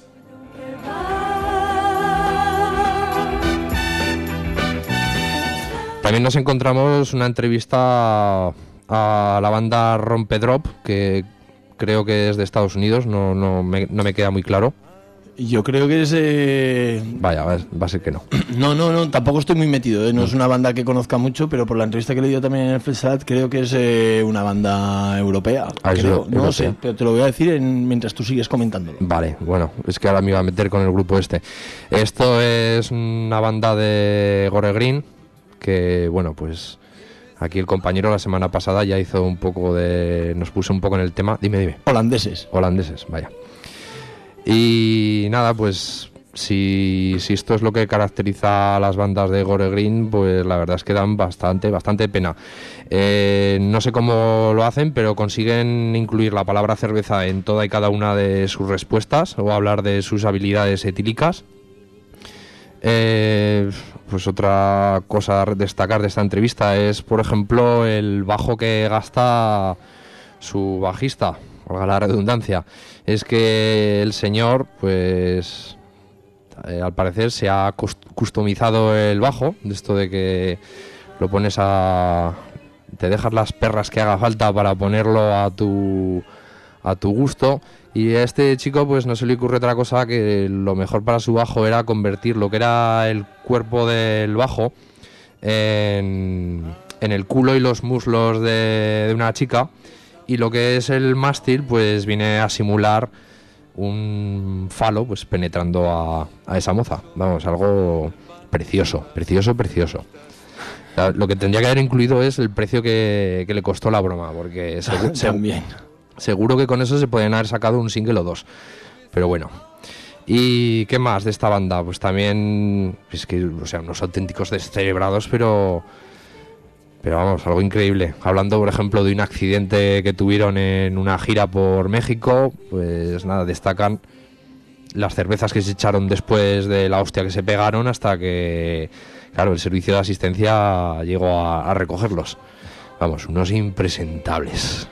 También nos encontramos una entrevista a la banda Rompedrop, que creo que es de Estados Unidos, no me queda muy claro. Yo creo que es... Vaya, va a ser que no. No, tampoco estoy muy metido, ¿eh? No es una banda que conozca mucho, pero por la entrevista que le dio también en el FESAT, creo que es una banda europea. Creo. No sé, pero te lo voy a decir mientras tú sigues comentándolo. Vale, bueno, es que ahora me iba a meter con el grupo este. Esto es una banda de Gore Green, que, bueno, pues aquí el compañero la semana pasada ya hizo un poco nos puso un poco en el tema. Dime. Holandeses, vaya. Y nada, pues si esto es lo que caracteriza a las bandas de Gore Green, pues la verdad es que dan bastante pena. No sé cómo lo hacen, pero consiguen incluir la palabra cerveza en toda y cada una de sus respuestas o hablar de sus habilidades etílicas. Pues otra cosa a destacar de esta entrevista es, por ejemplo, el bajo que gasta su bajista, valga la redundancia. Es que el señor, pues al parecer se ha customizado el bajo, de esto de que lo pones te dejas las perras que haga falta para ponerlo a tu gusto, y a este chico pues no se le ocurre otra cosa que lo mejor para su bajo era convertir lo que era el cuerpo del bajo en el culo y los muslos de una chica, y lo que es el mástil pues viene a simular un falo pues penetrando a esa moza. Vamos, algo precioso. Lo que tendría que haber incluido es el precio que le costó la broma, porque seguro que con eso se podían haber sacado un single o dos. Pero bueno. ¿Y qué más de esta banda? Pues también, es que, o sea, unos auténticos descerebrados, pero vamos, algo increíble. Hablando, por ejemplo, de un accidente que tuvieron en una gira por México, pues nada, destacan las cervezas que se echaron después de la hostia que se pegaron hasta que, claro, el servicio de asistencia llegó a recogerlos. Vamos, unos impresentables.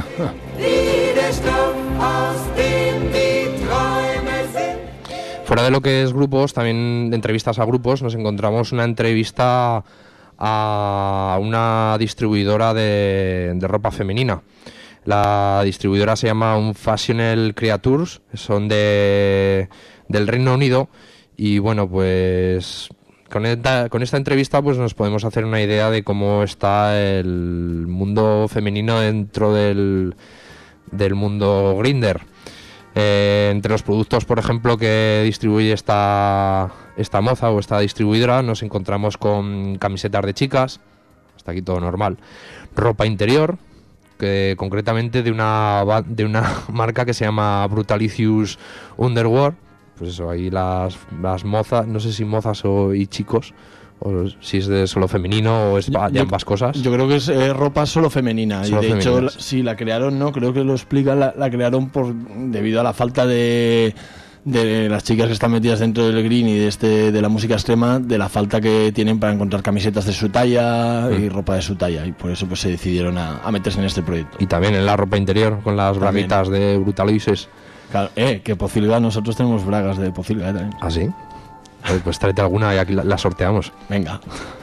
Fuera de lo que es grupos, también de entrevistas a grupos, nos encontramos una entrevista a una distribuidora de ropa femenina. La distribuidora se llama Unfashionable Creatures, son del Reino Unido, y bueno, pues con esta entrevista pues nos podemos hacer una idea de cómo está el mundo femenino dentro del mundo Grindr. Entre los productos, por ejemplo, que distribuye esta moza o esta distribuidora, nos encontramos con camisetas de chicas, hasta aquí todo normal, ropa interior, que concretamente de una marca que se llama Brutalicious Underwear. Pues eso, ahí las mozas, no sé si mozas y chicos, o si es de solo femenino o es de ambas cosas. Yo creo que es ropa solo femenina. Solo y de hecho, si la crearon, no, creo que lo explica, la crearon debido a la falta de las chicas que están metidas dentro del green y de la música extrema, de la falta que tienen para encontrar camisetas de su talla y ropa de su talla, y por eso pues se decidieron a meterse en este proyecto. Y también en la ropa interior, con las braguitas de Brutalices. Claro, que Pocilga, nosotros tenemos bragas de Pocilga también. ¿Ah, sí? Pues tráete alguna y aquí la sorteamos. Venga.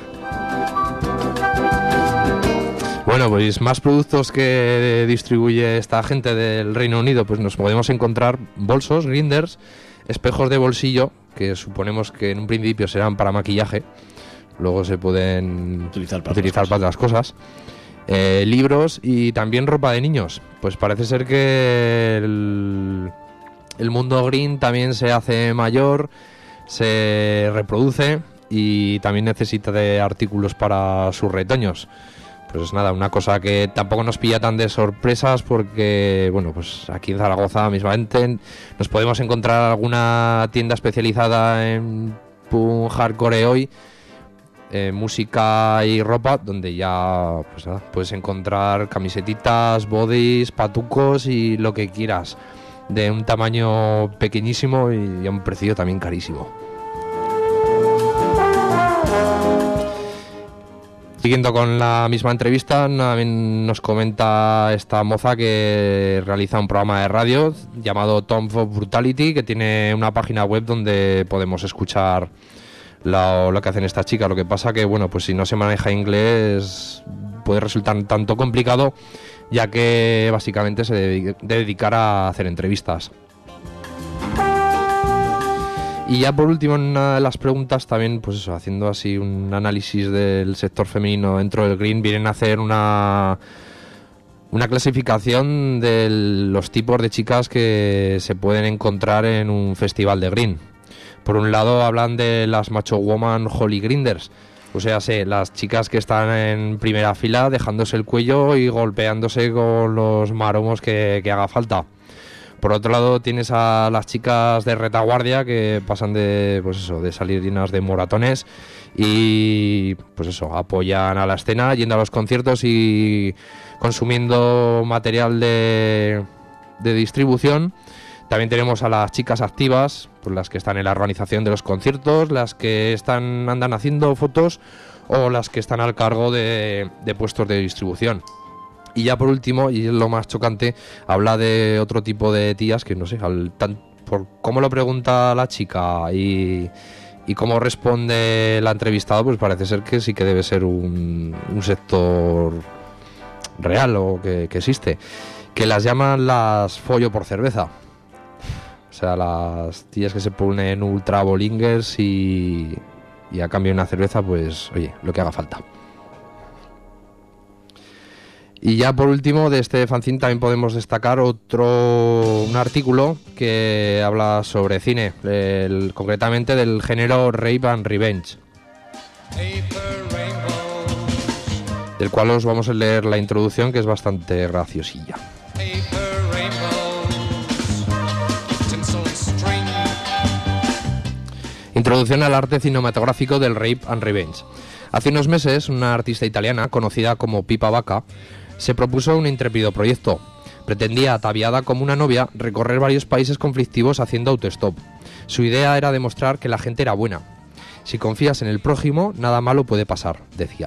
Bueno, pues más productos que distribuye esta gente del Reino Unido, pues nos podemos encontrar bolsos, grinders, espejos de bolsillo, que suponemos que en un principio serán para maquillaje, luego se pueden utilizar para otras cosas. libros y también ropa de niños. Pues parece ser que el mundo green también se hace mayor, se reproduce y también necesita de artículos para sus retoños. Pues nada, una cosa que tampoco nos pilla tan de sorpresas porque, bueno, pues aquí en Zaragoza mismamente nos podemos encontrar alguna tienda especializada en punk hardcore hoy, música y ropa, donde ya pues nada, puedes encontrar camisetitas, bodys, patucos y lo que quieras, de un tamaño pequeñísimo y a un precio también carísimo. Siguiendo con la misma entrevista, nos comenta esta moza que realiza un programa de radio llamado Tomb of Brutality, que tiene una página web donde podemos escuchar lo que hacen estas chicas. Lo que pasa que, bueno, pues si no se maneja inglés puede resultar tanto complicado, ya que básicamente se debe dedicar a hacer entrevistas. Y ya por último, en una de las preguntas también, pues eso, haciendo así un análisis del sector femenino dentro del green, vienen a hacer una clasificación de los tipos de chicas que se pueden encontrar en un festival de green. Por un lado hablan de las macho woman holy grinders, o sea, las chicas que están en primera fila dejándose el cuello y golpeándose con los maromos que haga falta. Por otro lado tienes a las chicas de retaguardia que pasan de salir llenas de moratones y pues eso, apoyan a la escena yendo a los conciertos y consumiendo material de distribución. También tenemos a las chicas activas, pues las que están en la organización de los conciertos, las que andan haciendo fotos o las que están al cargo de puestos de distribución. Y ya por último, y es lo más chocante, habla de otro tipo de tías que no sé, por cómo lo pregunta la chica y cómo responde la entrevistada, pues parece ser que sí que debe ser un sector real o que existe, que las llaman las follo por cerveza. O sea, las tías que se ponen ultra bolingers y a cambio de una cerveza, pues oye, lo que haga falta. Y ya por último, de este fanzine también podemos destacar un artículo que habla sobre cine, concretamente del género Rape and Revenge, del cual os vamos a leer la introducción, que es bastante graciosilla. Introducción al arte cinematográfico del Rape and Revenge. Hace unos meses, una artista italiana conocida como Pipa Vaca se propuso un intrépido proyecto. Pretendía, ataviada como una novia, recorrer varios países conflictivos haciendo autostop. Su idea era demostrar que la gente era buena. Si confías en el prójimo, nada malo puede pasar, decía.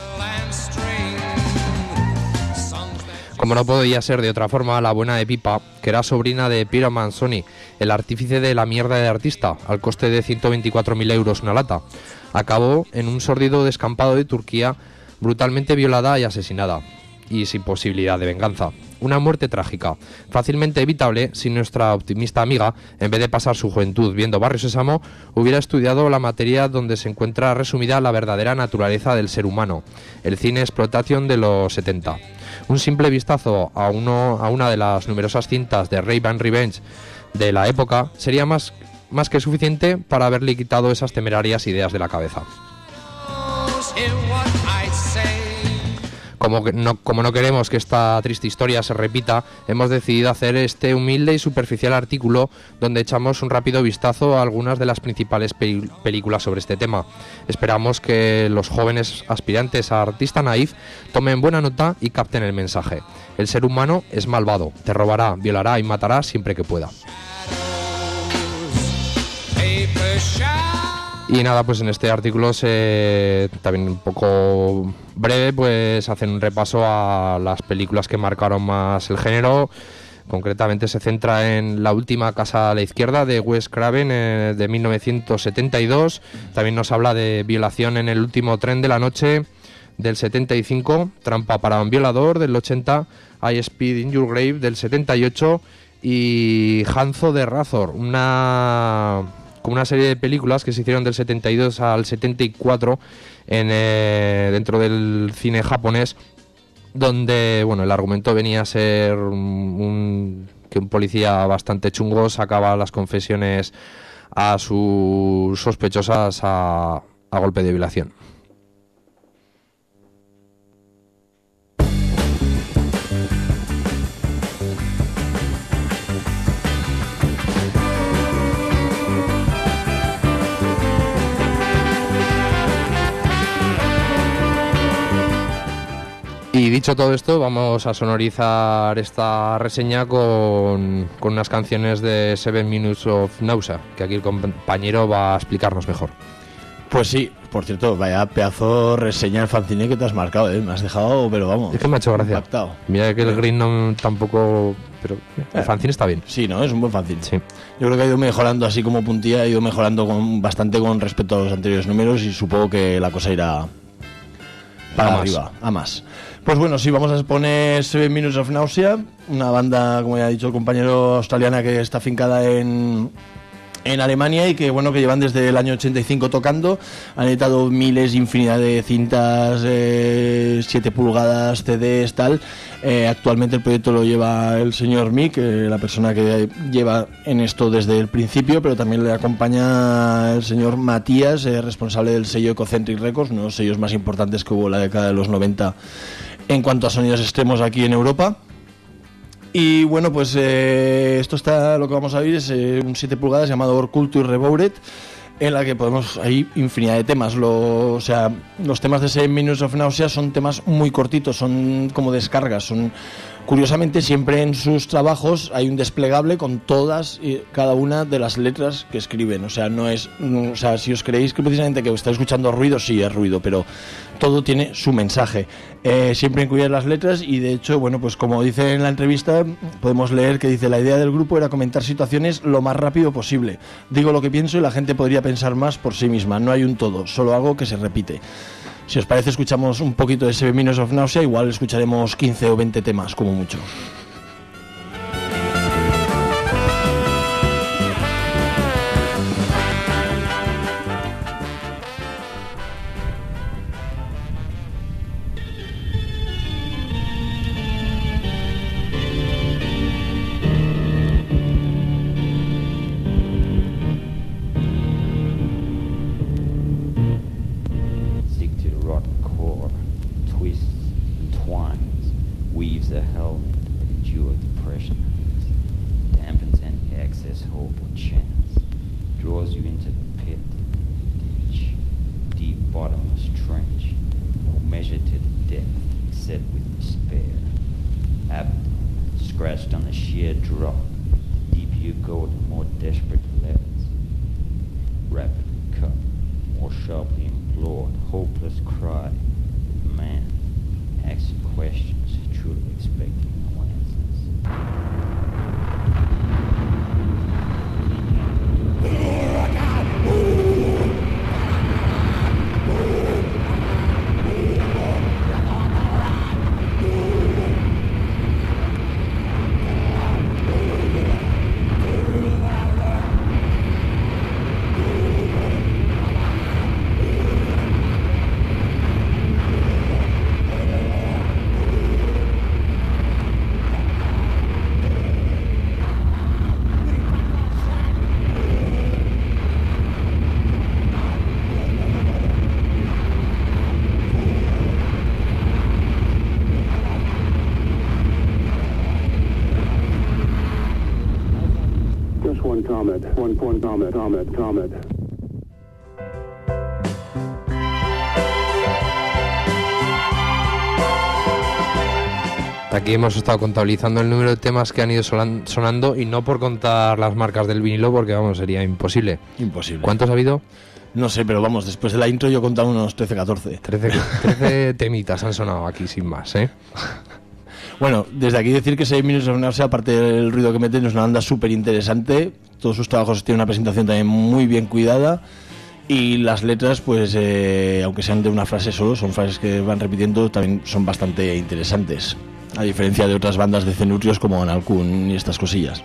Como no podía ser de otra forma, la buena de Pipa, que era sobrina de Piero Manzoni, el artífice de la mierda de artista, al coste de 124.000 euros una lata, acabó en un sórdido descampado de Turquía, brutalmente violada y asesinada, y sin posibilidad de venganza. Una muerte trágica, fácilmente evitable si nuestra optimista amiga, en vez de pasar su juventud viendo Barrio Sésamo, hubiera estudiado la materia donde se encuentra resumida la verdadera naturaleza del ser humano, el cine exploitation de los 70. Un simple vistazo a una de las numerosas cintas de Rape and Revenge de la época sería más que suficiente para haberle quitado esas temerarias ideas de la cabeza. Como no queremos que esta triste historia se repita, hemos decidido hacer este humilde y superficial artículo donde echamos un rápido vistazo a algunas de las principales películas sobre este tema. Esperamos que los jóvenes aspirantes a artista naif tomen buena nota y capten el mensaje. El ser humano es malvado, te robará, violará y matará siempre que pueda. Y nada, pues en este artículo, también un poco breve, pues hacen un repaso a las películas que marcaron más el género. Concretamente se centra en La última casa a la izquierda de Wes Craven de 1972. También nos habla de Violación en el último tren de la noche del 75, Trampa para un violador del 80, I Speed in Your Grave del 78 y Hanzo de Razor, una serie de películas que se hicieron del 72 al 74 dentro del cine japonés, donde, bueno, el argumento venía a ser que un policía bastante chungo sacaba las confesiones a sus sospechosas a golpe de violación. Y dicho todo esto, vamos a sonorizar esta reseña con unas canciones de 7 Minutes of Nausea, que aquí el compañero va a explicarnos mejor. Pues sí, por cierto, vaya pedazo reseña el fanzine que te has marcado, ¿eh? Me has dejado, pero vamos. Es que me ha hecho gracia. Impactado. Mira que el green no tampoco, pero el fanzine está bien. Sí, ¿no? Es un buen fanzine. Sí. Yo creo que ha ido mejorando así como puntilla, ha ido mejorando bastante con respecto a los anteriores números y supongo que la cosa irá para arriba, a más. Pues bueno, sí, vamos a exponer 7 Minutes of Nausea, una banda, como ya ha dicho el compañero, australiana que está afincada en Alemania y que bueno, que llevan desde el año 85 tocando. Han editado miles, infinidad de cintas, 7 pulgadas, CDs, tal. Actualmente el proyecto lo lleva el señor Mick, la persona que lleva en esto desde el principio, pero también le acompaña el señor Matías, responsable del sello Ecocentric Records, uno de los sellos más importantes que hubo en la década de los 90 en cuanto a sonidos extremos aquí en Europa. Y bueno, pues esto está, lo que vamos a oír es un 7 pulgadas llamado Our Culture Revoured, en la que podemos, hay infinidad de temas. O sea, los temas de 7 Minutes of Nausea son temas muy cortitos, son como descargas, son... Curiosamente, siempre en sus trabajos hay un desplegable con todas y cada una de las letras que escriben. O sea, no es, o sea, si os creéis que precisamente que estáis escuchando ruido, sí es ruido, pero todo tiene su mensaje. Siempre incluye las letras y de hecho, bueno, pues como dice en la entrevista, podemos leer que dice: la idea del grupo era comentar situaciones lo más rápido posible. Digo lo que pienso y la gente podría pensar más por sí misma. No hay un todo, solo algo que se repite. Si os parece, escuchamos un poquito de 7 Minutes of Nausea, igual escucharemos 15 o 20 temas, como mucho. comment. Aquí hemos estado contabilizando el número de temas que han ido sonando y no por contar las marcas del vinilo porque, vamos, sería imposible. Imposible. ¿Cuántos ha habido? No sé, pero vamos, después de la intro yo he contado unos 13-14. 13 temitas han sonado aquí, sin más, ¿eh? Bueno, desde aquí decir que 6 Minutes of Nausea, aparte del ruido que meten, es una banda súper interesante. Todos sus trabajos tienen una presentación también muy bien cuidada. Y las letras, pues, aunque sean de una frase solo, son frases que van repitiendo, también son bastante interesantes. A diferencia de otras bandas de cenutrios como Analkun y estas cosillas.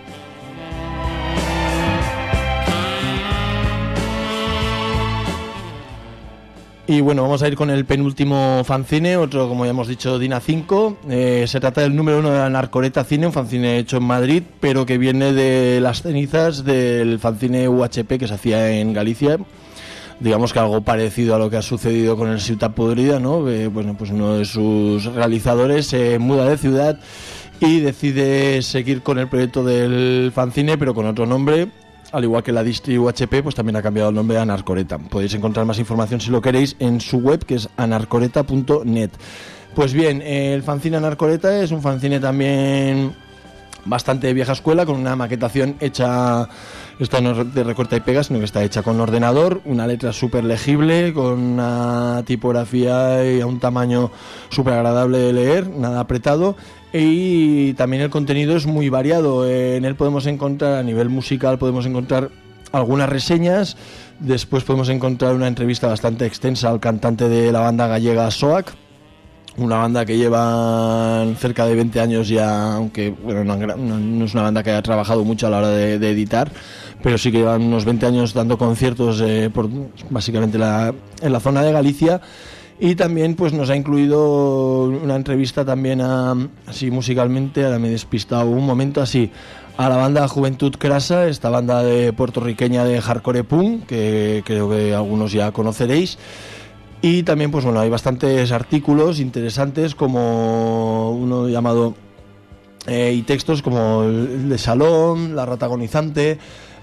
Y bueno, vamos a ir con el penúltimo fanzine, otro, como ya hemos dicho, Dina 5. Se trata del número 1 de Anarcoreta Cine, un fanzine hecho en Madrid, pero que viene de las cenizas del fanzine UHP que se hacía en Galicia. Digamos que algo parecido a lo que ha sucedido con el Ciutat Podrida, ¿no? Bueno, pues uno de sus realizadores se muda de ciudad y decide seguir con el proyecto del fanzine, pero con otro nombre. Al igual que la distri UHP, pues también ha cambiado el nombre a Anarcoreta. Podéis encontrar más información si lo queréis en su web, que es anarcoreta.net. Pues bien, el fanzine Anarcoreta es un fanzine también bastante vieja escuela, con una maquetación hecha, esto no es de recorta y pega, sino que está hecha con ordenador, una letra súper legible, con una tipografía y a un tamaño súper agradable de leer, nada apretado. Y también el contenido es muy variado. En él podemos encontrar, a nivel musical, podemos encontrar algunas reseñas. Después podemos encontrar una entrevista bastante extensa al cantante de la banda gallega SOAC, una banda que lleva cerca de 20 años ya, aunque bueno, no es una banda que haya trabajado mucho a la hora de editar, pero sí que llevan unos 20 años dando conciertos por básicamente en la zona de Galicia. Y también pues nos ha incluido una entrevista también así musicalmente, ahora me he despistado un momento, así, a la banda Juventud Crasa, esta banda de puertorriqueña de hardcore punk, que creo que algunos ya conoceréis. Y también pues bueno, hay bastantes artículos interesantes, como uno llamado y textos como el de Salón, La Rata Agonizante,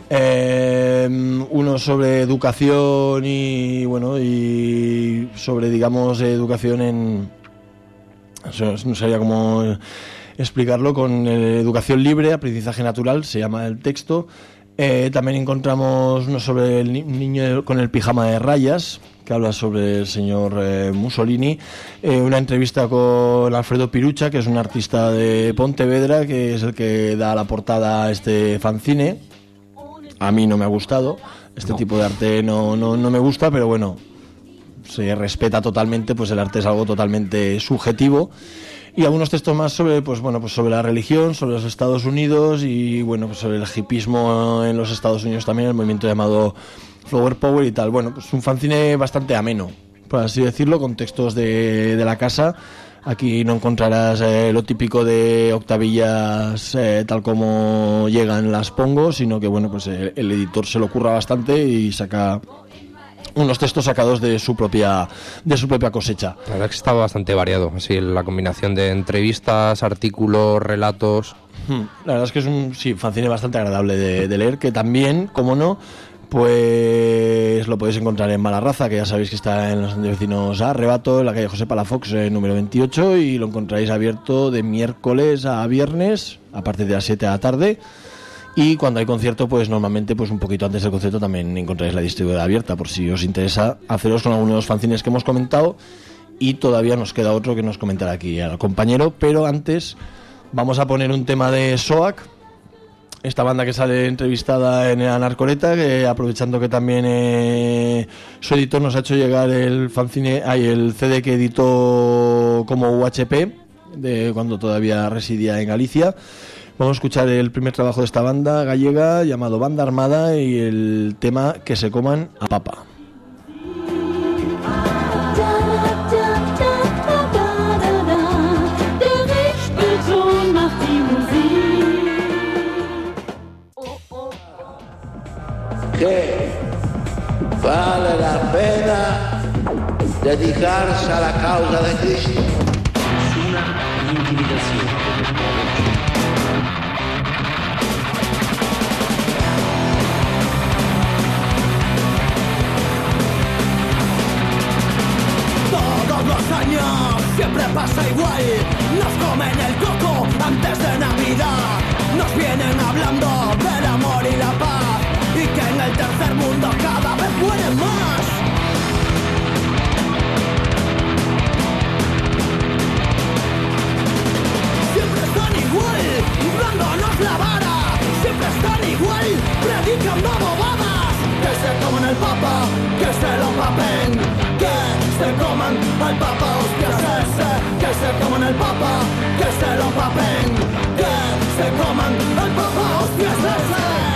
uno sobre educación y bueno, y sobre, digamos, educación no sabía cómo explicarlo, con educación libre, aprendizaje natural, se llama el texto. También encontramos uno sobre el niño con el pijama de rayas, que habla sobre el señor Mussolini. Una entrevista con Alfredo Pirucha, que es un artista de Pontevedra, que es el que da la portada a este fanzine. A mí no me ha gustado, tipo de arte no me gusta, pero bueno, se respeta totalmente, pues el arte es algo totalmente subjetivo. Y algunos textos más sobre, pues sobre la religión, sobre los Estados Unidos y bueno, pues sobre el hipismo en los Estados Unidos también, el movimiento llamado Flower Power y tal. Bueno, pues un fanzine bastante ameno, por así decirlo, con textos de la casa. Aquí no encontrarás lo típico de octavillas tal como llegan las pongo, sino que bueno, pues el editor se lo curra bastante y saca unos textos sacados de su propia cosecha. La verdad que está bastante variado, así la combinación de entrevistas, artículos, relatos. La verdad es que es un fanzine bastante agradable de leer, que también, como no, pues lo podéis encontrar en Malarraza, que ya sabéis que está en los vecinos a Arrebato, en la calle José Palafox, número 28, y lo encontráis abierto de miércoles a viernes a partir de las 7 de la tarde. Y cuando hay concierto, pues normalmente pues un poquito antes del concierto también encontráis la distribuidora abierta, por si os interesa haceros con algunos de los fanzines que hemos comentado. Y todavía nos queda otro que nos comentará aquí el compañero, pero antes vamos a poner un tema de SOAC, esta banda que sale entrevistada en Anarcoreta, que aprovechando que también su editor nos ha hecho llegar el fanzine, el CD que editó como UHP, de cuando todavía residía en Galicia. Vamos a escuchar el primer trabajo de esta banda gallega llamado Banda Armada y el tema Que se coman a papa. Que vale la pena dedicarse a la causa de Cristo. Es una intimidación. Todos los años siempre pasa igual, nos comen el coco antes de Navidad, nos vienen hablando del amor y la paz. Y que en el tercer mundo cada vez mueren más. Siempre están igual, dándonos la vara. Siempre están igual, predicando bobadas. Que se coman el papa, que se lo papen. Que se coman al papa, hostias ese. Que se coman el papa, que se lo papen. Que se coman al papa, hostias ese.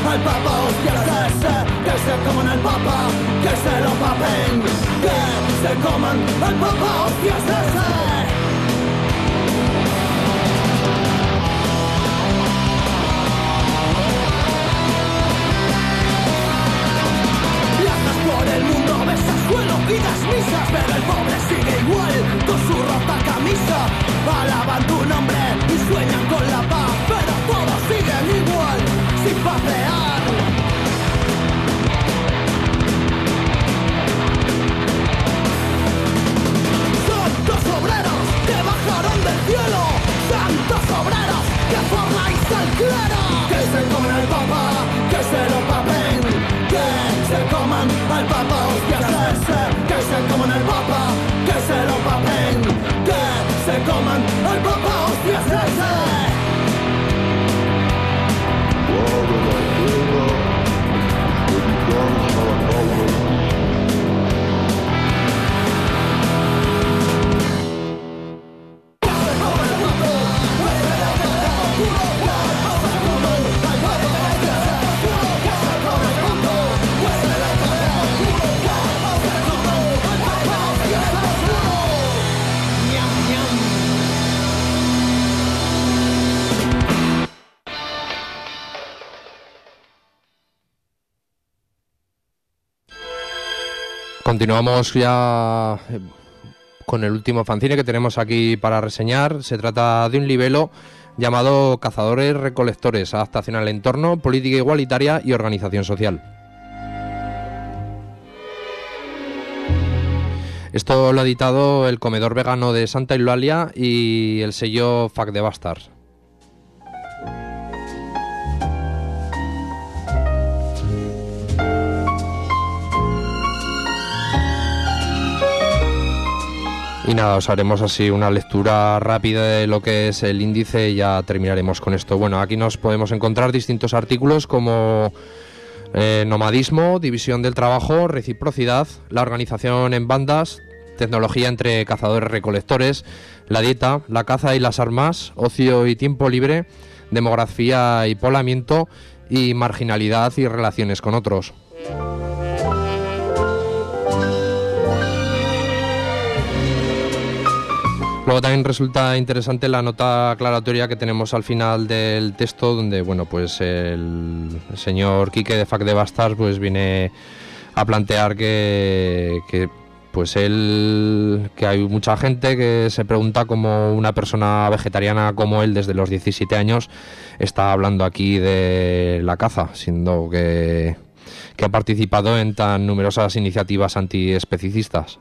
al papa, hostias ese, que se coman al papa, que se lo papen, que se coman al papa, hostias ese. Por el mundo ves al suelo y das misas, pero el pobre sigue igual con su rota camisa. Alaban tu nombre y sueñan con la paz, pero todos siguen igual, sin papear. Santos obreros que bajaron del cielo, santos obreros que formáis al clero. Que se coman al papa, que se lo papen, que se coman al papa, hostias ese, que se coman al papa, que se lo papen, que se coman al papa, hostias ese. Continuamos ya con el último fanzine que tenemos aquí para reseñar. Se trata de un libelo llamado Cazadores Recolectores, adaptación al entorno, política igualitaria y organización social. Esto lo ha editado el Comedor Vegano de Santa Eulalia y el sello Fuck the Bastards. Y nada, os haremos así una lectura rápida de lo que es el índice y ya terminaremos con esto. Bueno, aquí nos podemos encontrar distintos artículos como nomadismo, división del trabajo, reciprocidad, la organización en bandas, tecnología entre cazadores-recolectores, la dieta, la caza y las armas, ocio y tiempo libre, demografía y poblamiento y marginalidad y relaciones con otros. Luego también resulta interesante la nota aclaratoria que tenemos al final del texto, donde bueno, pues el señor Quique de Fuck the Bastards pues viene a plantear que pues que hay mucha gente que se pregunta cómo una persona vegetariana como él desde los 17 años está hablando aquí de la caza, siendo que ha participado en tan numerosas iniciativas antiespecistas.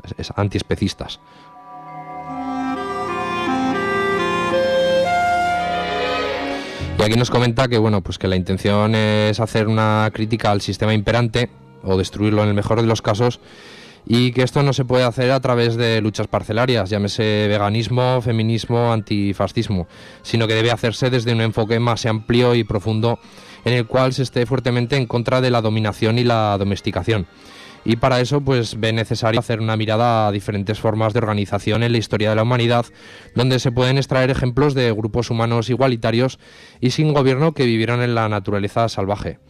Y aquí nos comenta que bueno, pues que la intención es hacer una crítica al sistema imperante o destruirlo en el mejor de los casos, y que esto no se puede hacer a través de luchas parcelarias, llámese veganismo, feminismo, antifascismo, sino que debe hacerse desde un enfoque más amplio y profundo en el cual se esté fuertemente en contra de la dominación y la domesticación. Y para eso pues ve necesario hacer una mirada a diferentes formas de organización en la historia de la humanidad, donde se pueden extraer ejemplos de grupos humanos igualitarios y sin gobierno que vivieron en la naturaleza salvaje.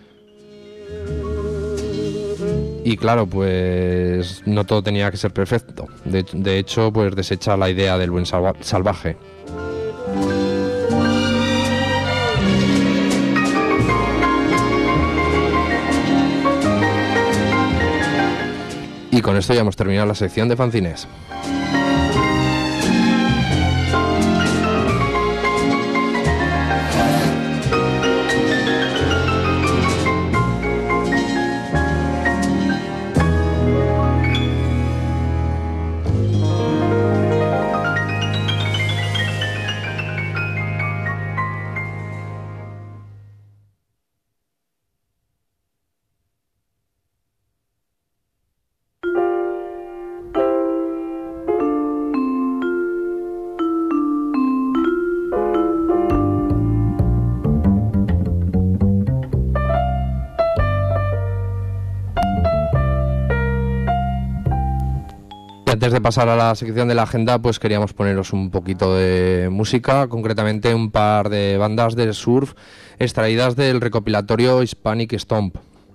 Y claro, pues no todo tenía que ser perfecto. De hecho, pues desecha la idea del buen salvaje. Y con esto ya hemos terminado la sección de fanzines. antes de pasar a la sección de la agenda, pues queríamos poneros un poquito de música, concretamente un par de bandas de surf extraídas del recopilatorio Hispanic Stomp.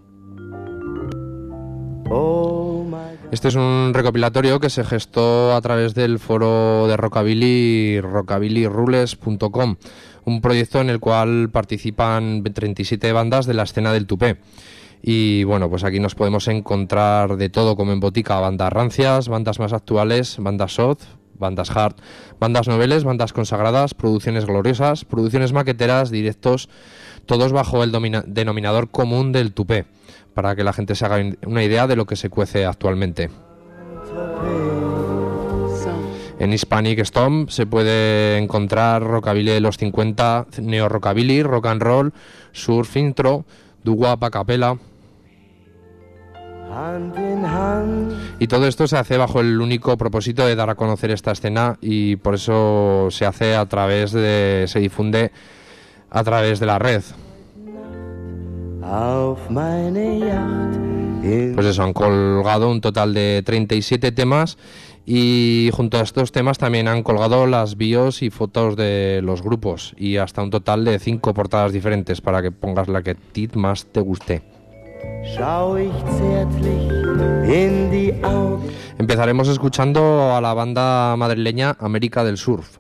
Este es un recopilatorio que se gestó a través del foro de Rockabilly, rockabillyrules.com, un proyecto en el cual participan 37 bandas de la escena del tupé. Y bueno, pues aquí nos podemos encontrar de todo como en botica: bandas rancias, bandas más actuales, bandas soft, bandas hard, bandas noveles, bandas consagradas, producciones gloriosas, producciones maqueteras, directos, todos bajo el denominador común del tupé, para que la gente se haga una idea de lo que se cuece actualmente. En Hispanic Stomp se puede encontrar rockabilly de los 50, neo rockabilly, rock and roll, surf intro, doo-wop a capela. Y todo esto se hace bajo el único propósito de dar a conocer esta escena, y por eso se hace se difunde a través de la red. Pues eso, han colgado un total de 37 temas, y junto a estos temas también han colgado las bios y fotos de los grupos, y hasta un total de 5 portadas diferentes para que pongas la que a ti más te guste. Empezaremos escuchando a la banda madrileña América del Surf.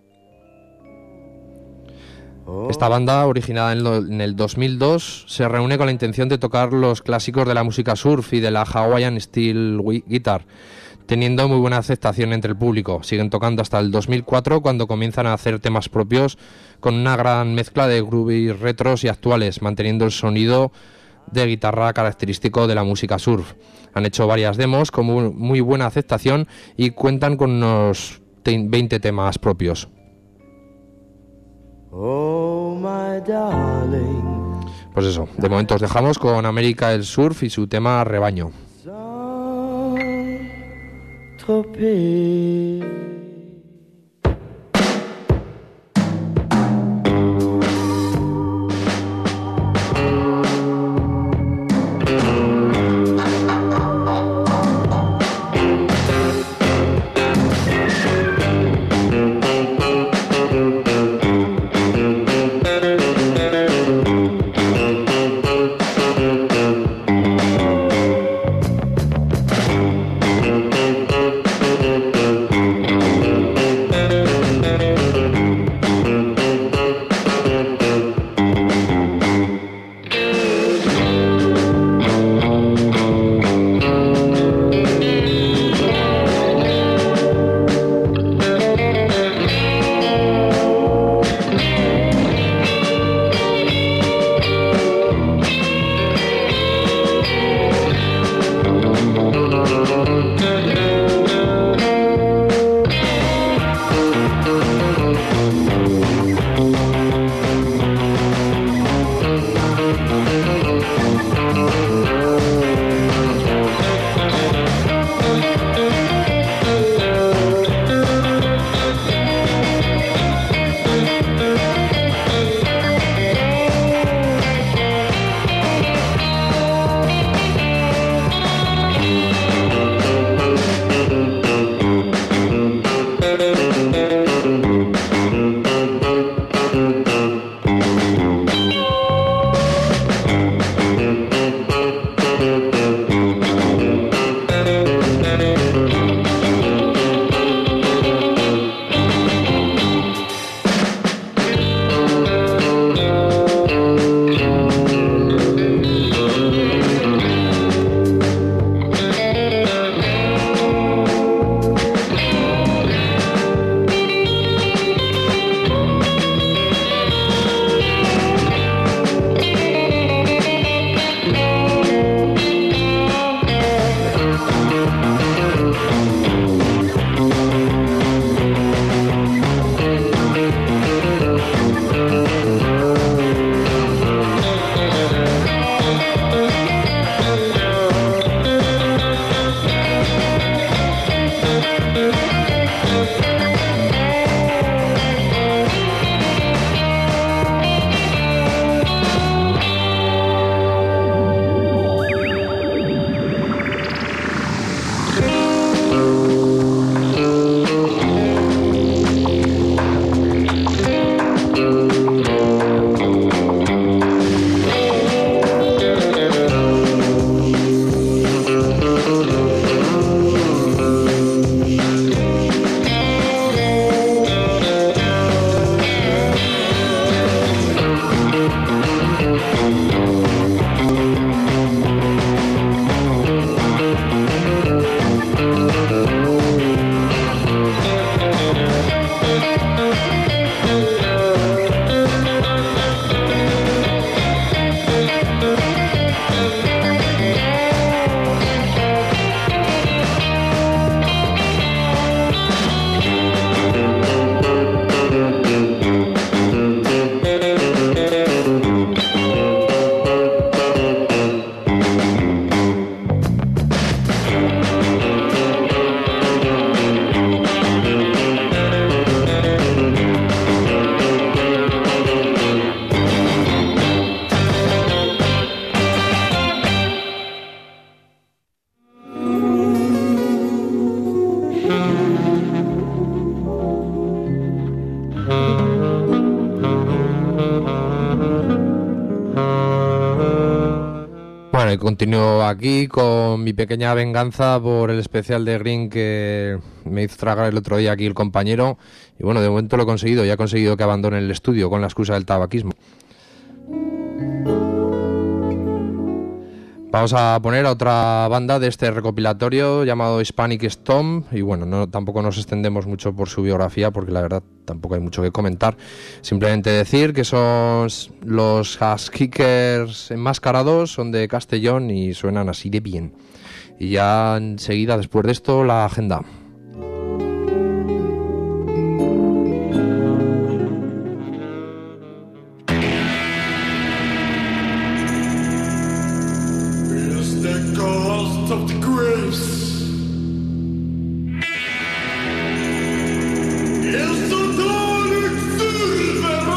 Esta banda, originada en el 2002, se reúne con la intención de tocar los clásicos de la música surf y de la Hawaiian Steel Guitar, teniendo muy buena aceptación entre el público. Siguen tocando hasta el 2004, cuando comienzan a hacer temas propios con una gran mezcla de groovy retros y actuales, manteniendo el sonido de guitarra característico de la música surf. Han hecho varias demos con muy buena aceptación y cuentan con unos 20 temas propios. Pues eso, de momento os dejamos con América del Surf y su tema Rebaño. Bueno, y continúo aquí con mi pequeña venganza por el especial de Green que me hizo tragar el otro día aquí el compañero. Y bueno, de momento lo he conseguido, ya he conseguido que abandone el estudio con la excusa del tabaquismo. Vamos a poner a otra banda de este recopilatorio llamado Hispanic Storm. Y bueno, tampoco nos extendemos mucho por su biografía porque la verdad tampoco hay mucho que comentar. Simplemente decir que son los Huskickers enmascarados, son de Castellón y suenan así de bien. Y ya enseguida, después de esto, la agenda. Of the graves. It's the dark silver.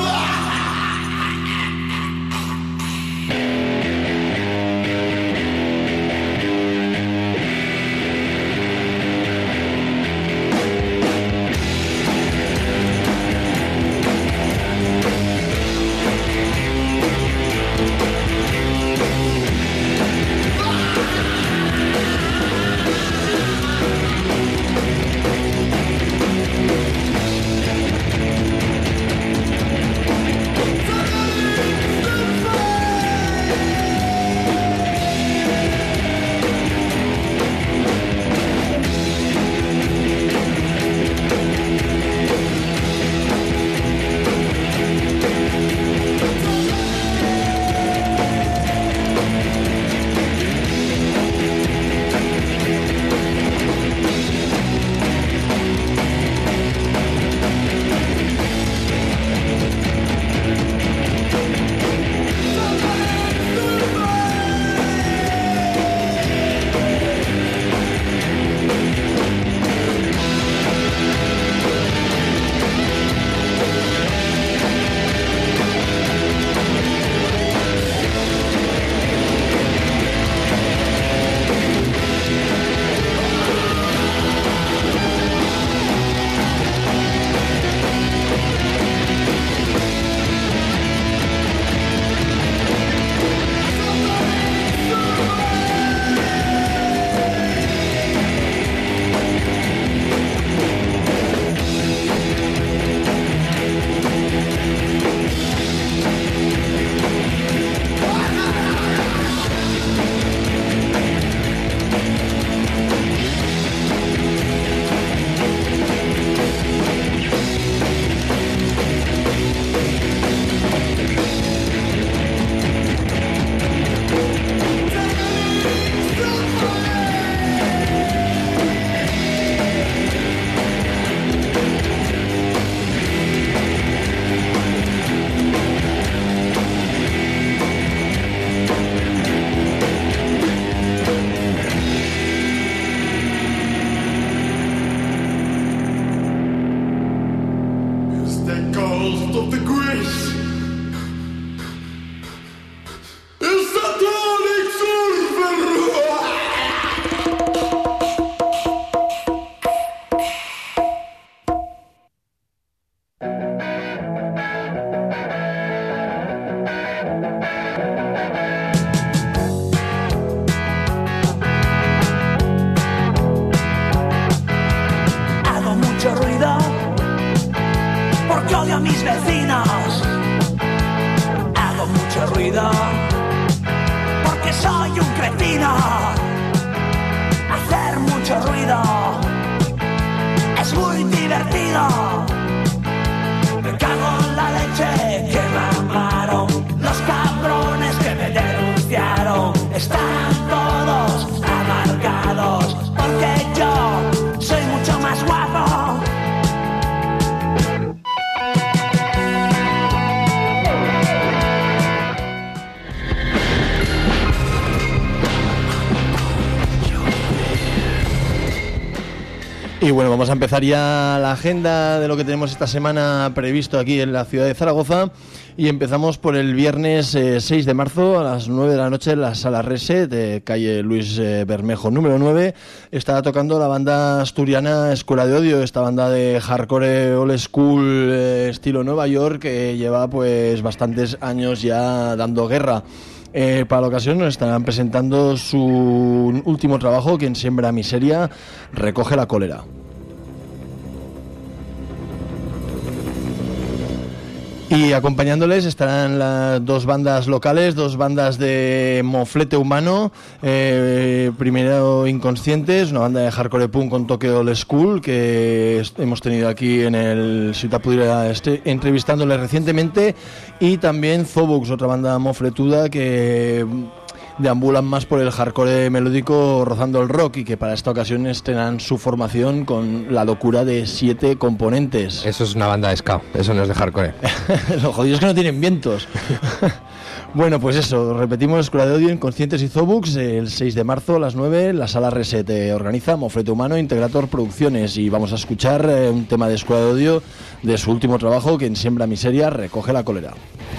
Y bueno, vamos a empezar ya la agenda de lo que tenemos esta semana previsto aquí en la ciudad de Zaragoza. Y empezamos por el viernes 6 de marzo a las 9 de la noche en la Sala Reset de calle Luis Bermejo número 9. Está tocando la banda asturiana Escuela de Odio, esta banda de hardcore old school estilo Nueva York que lleva pues bastantes años ya dando guerra. Para la ocasión nos estarán presentando su último trabajo, Quien siembra miseria, recoge la cólera. Y acompañándoles estarán las dos bandas locales, dos bandas de moflete humano. Primero Inconscientes, una banda de hardcore punk con toque old school que hemos tenido aquí en el Ciutat Podrida entrevistándoles recientemente. Y también Zobux, otra banda mofletuda que deambulan más por el hardcore melódico rozando el rock y que para esta ocasión estrenan su formación con la locura de 7 componentes. Eso es una banda de ska, eso no es de hardcore. Lo jodido es que no tienen vientos. Bueno, pues eso, repetimos, Escuela de Odio, Inconscientes y Zobux, el 6 de marzo a las 9, la Sala Reset, organiza Moflete Humano, Integrator Producciones, y vamos a escuchar un tema de Escuela de Odio de su último trabajo, Quien siembra miseria, recoge la cólera.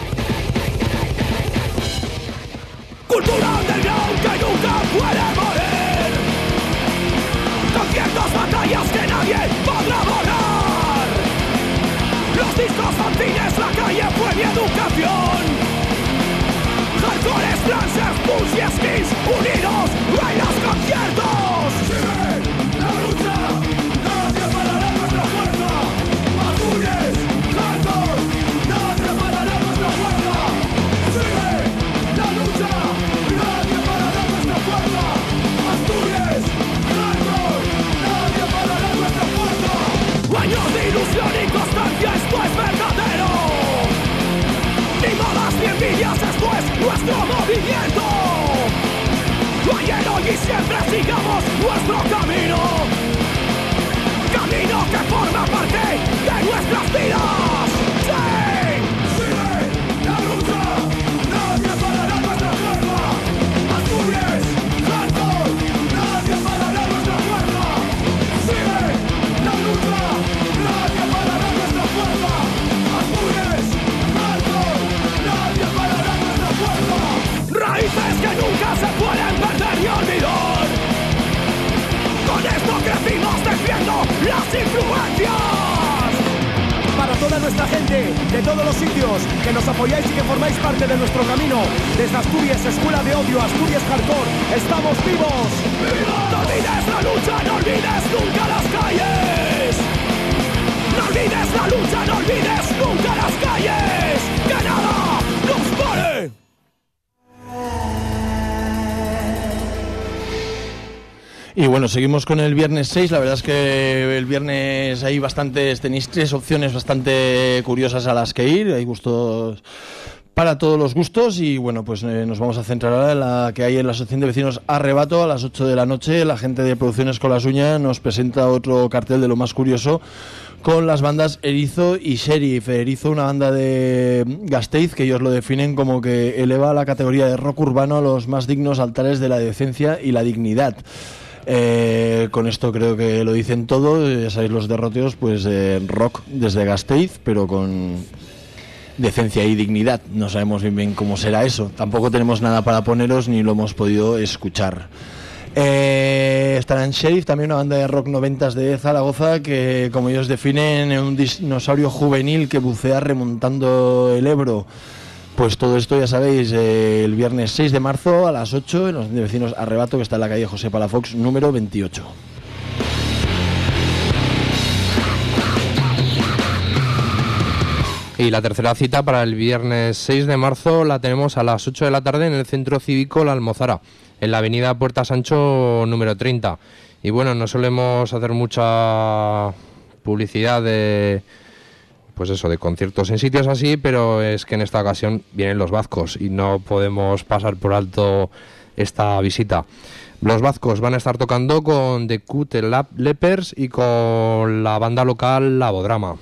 Cultura underground que nunca puede morir, con ciertas batallas que nadie podrá borrar. Los discos fanzines, la calle fue mi educación. Hardcore, Lancers, Pulse y Skins unidos en los conciertos. Sigue la lucha, nadie parará nuestra fuerza. Azules, hardcore, nadie parará nuestra fuerza. Sigue la lucha, nadie parará nuestra fuerza. Asturias, hardcore, nadie parará nuestra fuerza. Años de ilusión y constancia, esto es verdadero. Ni modas ni envidias, esto es nuestro movimiento. Ayer, hoy y siempre sigamos nuestro camino. Camino que forma parte de nuestras vidas. ¡Sí! Sigue la lucha, nadie parará nuestra fuerza. Asturias, hardcore, nadie parará nuestra fuerza. Sigue la lucha, nadie parará nuestra fuerza. Asturias, hardcore, nadie parará nuestra fuerza. Raíces que nunca se pueden perder ni olvidar. Con esto crecimos defiendo las influencias. Para toda nuestra gente de todos los sitios que nos apoyáis y que formáis parte de nuestro camino, desde Asturias, Escuela de Odio, Asturias Hardcore, estamos vivos. No olvides la lucha, no olvides nunca las calles. No olvides la lucha, no olvides nunca las calles. Que nada nos pare. Y bueno, seguimos con el viernes 6. La verdad es que el viernes hay tenéis 3 opciones bastante curiosas a las que ir. Hay gustos para todos los gustos. Y bueno, pues nos vamos a centrar ahora en la que hay en la Asociación de Vecinos Arrebato. A las 8 de la noche, la gente de Producciones con las Uñas nos presenta otro cartel de lo más curioso con las bandas Erizo y Sheriff. Erizo, una banda de Gasteiz que ellos lo definen como que eleva la categoría de rock urbano a los más dignos altares de la decencia y la dignidad. Con esto creo que lo dicen todo. Ya sabéis, los derroteos, pues rock desde Gasteiz, pero con decencia y dignidad. No sabemos bien cómo será eso. Tampoco tenemos nada para poneros ni lo hemos podido escuchar. Estará en Sheriff, también una banda de rock 90s de Zaragoza que, como ellos definen, es un dinosaurio juvenil que bucea remontando el Ebro. Pues todo esto ya sabéis, el viernes 6 de marzo a las 8 en los Vecinos Arrebato, que está en la calle José Palafox número 28. Y la tercera cita para el viernes 6 de marzo la tenemos a las 8 de la tarde en el Centro Cívico La Almozara, en la avenida Puerta Sancho número 30. Y bueno, no solemos hacer mucha publicidad de conciertos en sitios así, pero es que en esta ocasión vienen los Vazcos y no podemos pasar por alto esta visita. Los Vazcos van a estar tocando con The Cut Lepers y con la banda local La Bodrama.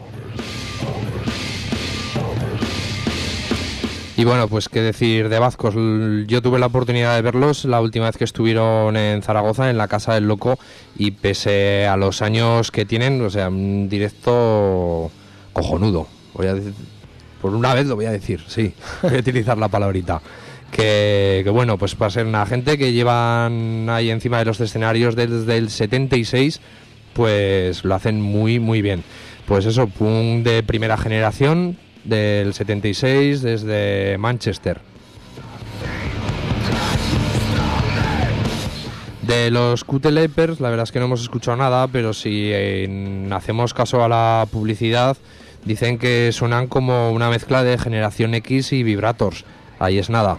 Y bueno, pues qué decir de Vazcos. Yo tuve la oportunidad de verlos la última vez que estuvieron en Zaragoza, en la Casa del Loco, y pese a los años que tienen, o sea, un directo cojonudo. Voy a decir, por una vez lo voy a decir, sí, voy a utilizar la palabrita. Que bueno, pues para ser una gente que llevan ahí encima de los escenarios desde el 76, pues lo hacen muy muy bien. Pues eso, punk de primera generación del 76 desde Manchester. De los Cutelepers, la verdad es que no hemos escuchado nada, pero si hacemos caso a la publicidad, dicen que suenan como una mezcla de Generación X y Vibrators. Ahí es nada.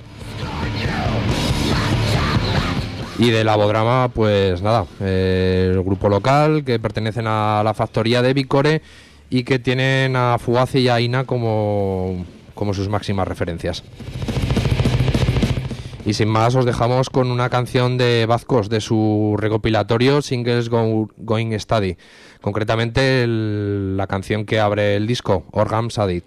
Y de Labodrama, pues nada, el grupo local que pertenecen a la factoría de Vicore y que tienen a Fugazi y a Ina como sus máximas referencias. Y sin más os dejamos con una canción de Vazcos de su recopilatorio Singles Going Steady, concretamente la canción que abre el disco, Organs Adit.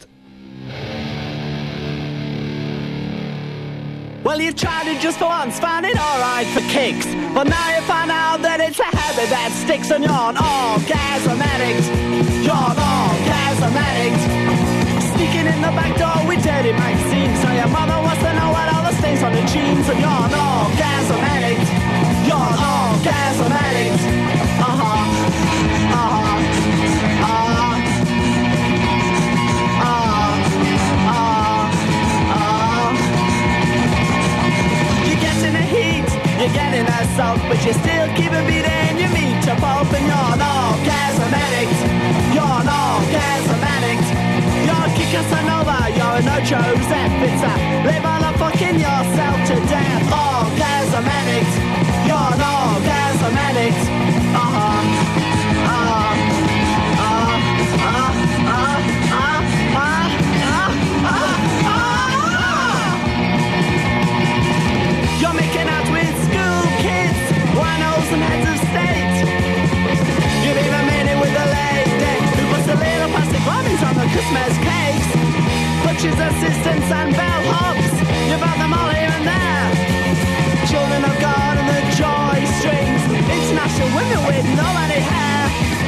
Well, you tried it just for once, found it alright for kicks, but now you find out that it's a habit that sticks, and you're an orgasm addict. You're an orgasm addict. Sneaking in the back door with dirty magazines, so your mother wants to know what all the stains on the jeans, and you're an orgasm addict. You're an orgasm addict. You're getting assault, but you still keep a beating your meat to pulp, and you're an orgasm addict. You're an orgasm addict. You're a Casanova, you're an Ocho Zephyr. Live on a fucking yourself to death. Orgasm addict. You're an orgasm addict. You're making out with school kids, winos and heads of state. You've even made it with a lady who puts the little plastic bombings on the Christmas cakes. Butchers, assistants and bellhops, you've had them all here and there. Children of God and the joy strings, international women with nobody hair.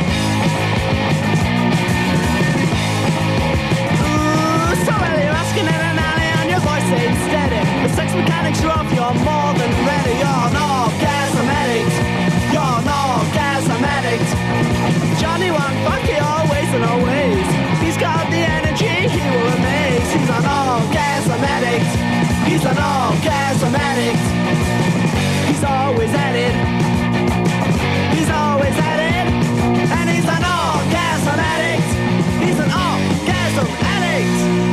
Ooh, so early you're asking in an alley and your voice ain't steady. The sex mechanics are off, you're more than ready. You're an orgasm addict. You're an orgasm addict. Johnny won't fuck you always and always. He's got the energy, he will amaze. He's an orgasm addict. He's an orgasm addict. He's always at it. He's always at it. And he's an orgasm addict. He's an orgasm addict.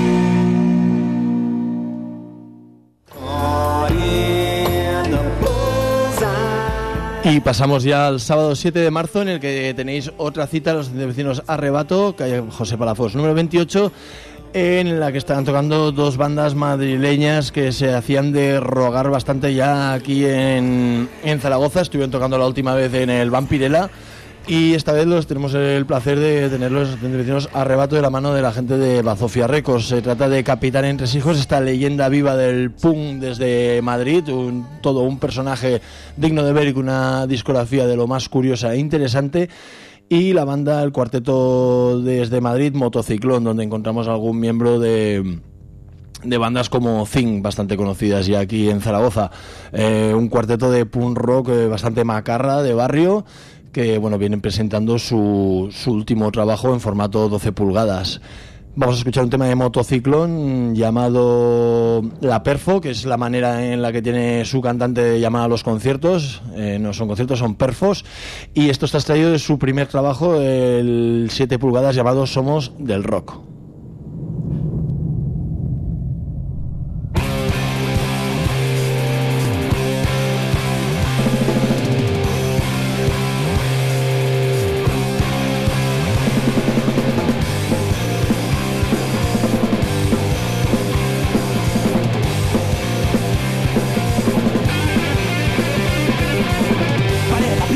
Y pasamos ya al sábado 7 de marzo, en el que tenéis otra cita, los vecinos Arrebato, calle José Palafox número 28, en la que están tocando dos bandas madrileñas que se hacían de rogar bastante ya aquí en Zaragoza. Estuvieron tocando la última vez en el Vampirella y esta vez tenemos el placer de tenerlos de vecinos Arrebato de la mano de la gente de Bazofia Records. Se trata de Capitán Entresijos, esta leyenda viva del punk desde Madrid, todo un personaje digno de ver y con una discografía de lo más curiosa e interesante. Y la banda, el cuarteto desde Madrid, Motociclón, donde encontramos algún miembro de bandas como Zing, bastante conocidas ya aquí en Zaragoza. Un cuarteto de punk rock bastante macarra, de barrio, que bueno, vienen presentando su último trabajo en formato 12 pulgadas. Vamos a escuchar un tema de Motociclón llamado La Perfo, que es la manera en la que tiene su cantante de llamar a los conciertos. No son conciertos, son perfos. Y esto está extraído de su primer trabajo, el 7 pulgadas, llamado Somos del Rock.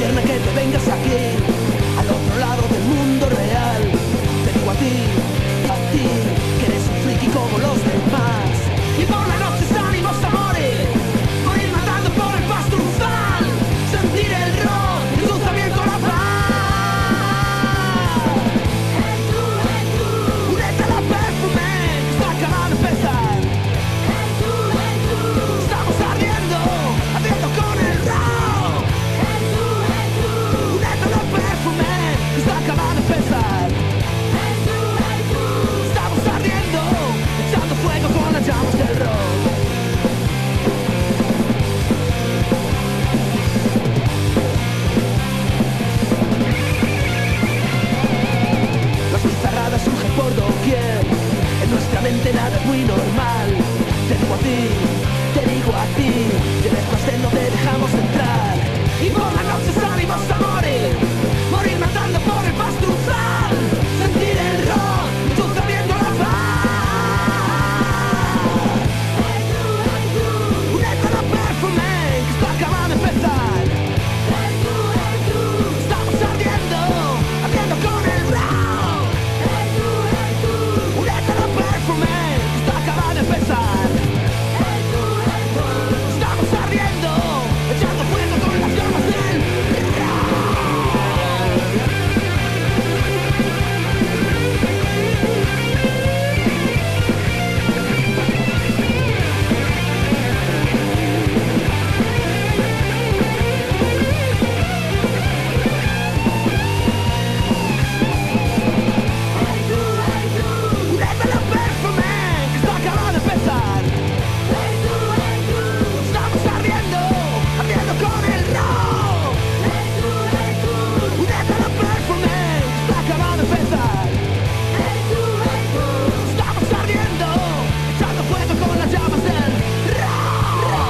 Al otro lado del mundo real, te digo a ti, En nuestra mente nada es muy normal. Te digo a ti, que después de no te dejamos entrar. Y por la noche salimos a morir, morir matando por el pastuzal. Sentir el rock, tú sabiendo la paz. Un eterno perfume que está acabando de empezar. Estamos ardiendo, ardiendo con el rock. Un eterno perfume que está acabando de empezar. Estamos ardiendo, echando fuego con las llamas del un eterno perfume que está acabando de empezar. Estamos ardiendo, ardiendo con el rock. Un eterno perfume que está acabando de empezar. Estamos ardiendo, echando fuego con las llamas del rock.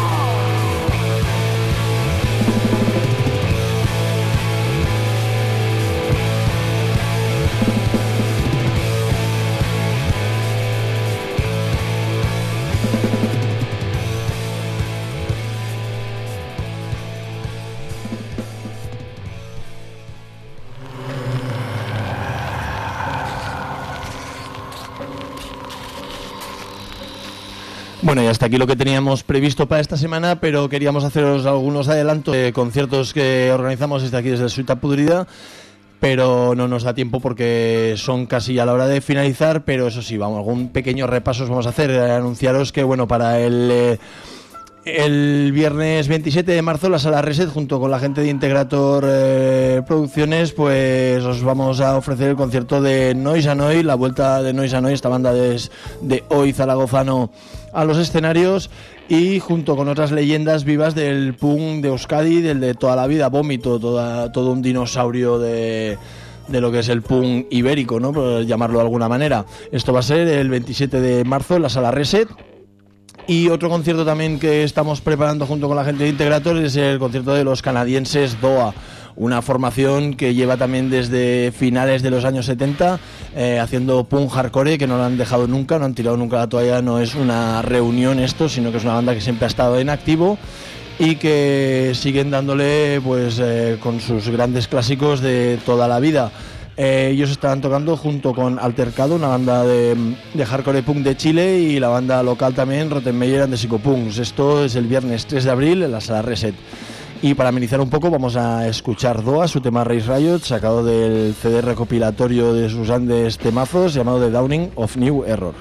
Bueno, y hasta aquí lo que teníamos previsto para esta semana, pero queríamos haceros algunos adelantos de conciertos que organizamos desde aquí, desde Suita Pudrida, pero no nos da tiempo porque son casi a la hora de finalizar, pero eso sí, vamos, algún pequeño repaso os vamos a hacer, anunciaros que, bueno, para el viernes 27 de marzo la Sala Reset junto con la gente de Integrator Producciones, pues os vamos a ofrecer el concierto de Noise and Oil, la vuelta de Noise and Oil, esta banda de hoy zaragozano a los escenarios, y junto con otras leyendas vivas del punk de Euskadi, del de toda la vida, Vómito, todo un dinosaurio de lo que es el punk ibérico, ¿no?, por llamarlo de alguna manera. Esto va a ser el 27 de marzo en la Sala Reset. Y otro concierto también que estamos preparando junto con la gente de Integrator es el concierto de los canadienses DOA, una formación que lleva también desde finales de los años 70 haciendo punk hardcore, que no lo han dejado nunca, no han tirado nunca la toalla. No es una reunión esto, sino que es una banda que siempre ha estado en activo y que siguen dándole pues con sus grandes clásicos de toda la vida. Ellos estarán tocando junto con Altercado, una banda de hardcore punk de Chile, y la banda local también, Rottenmeier and the Psychopunks. Esto es el viernes 3 de abril en la Sala Reset. Y para amenizar un poco vamos a escuchar DOA, su tema Race Riot, sacado del CD recopilatorio de sus grandes temazos llamado The Dawning of New Error.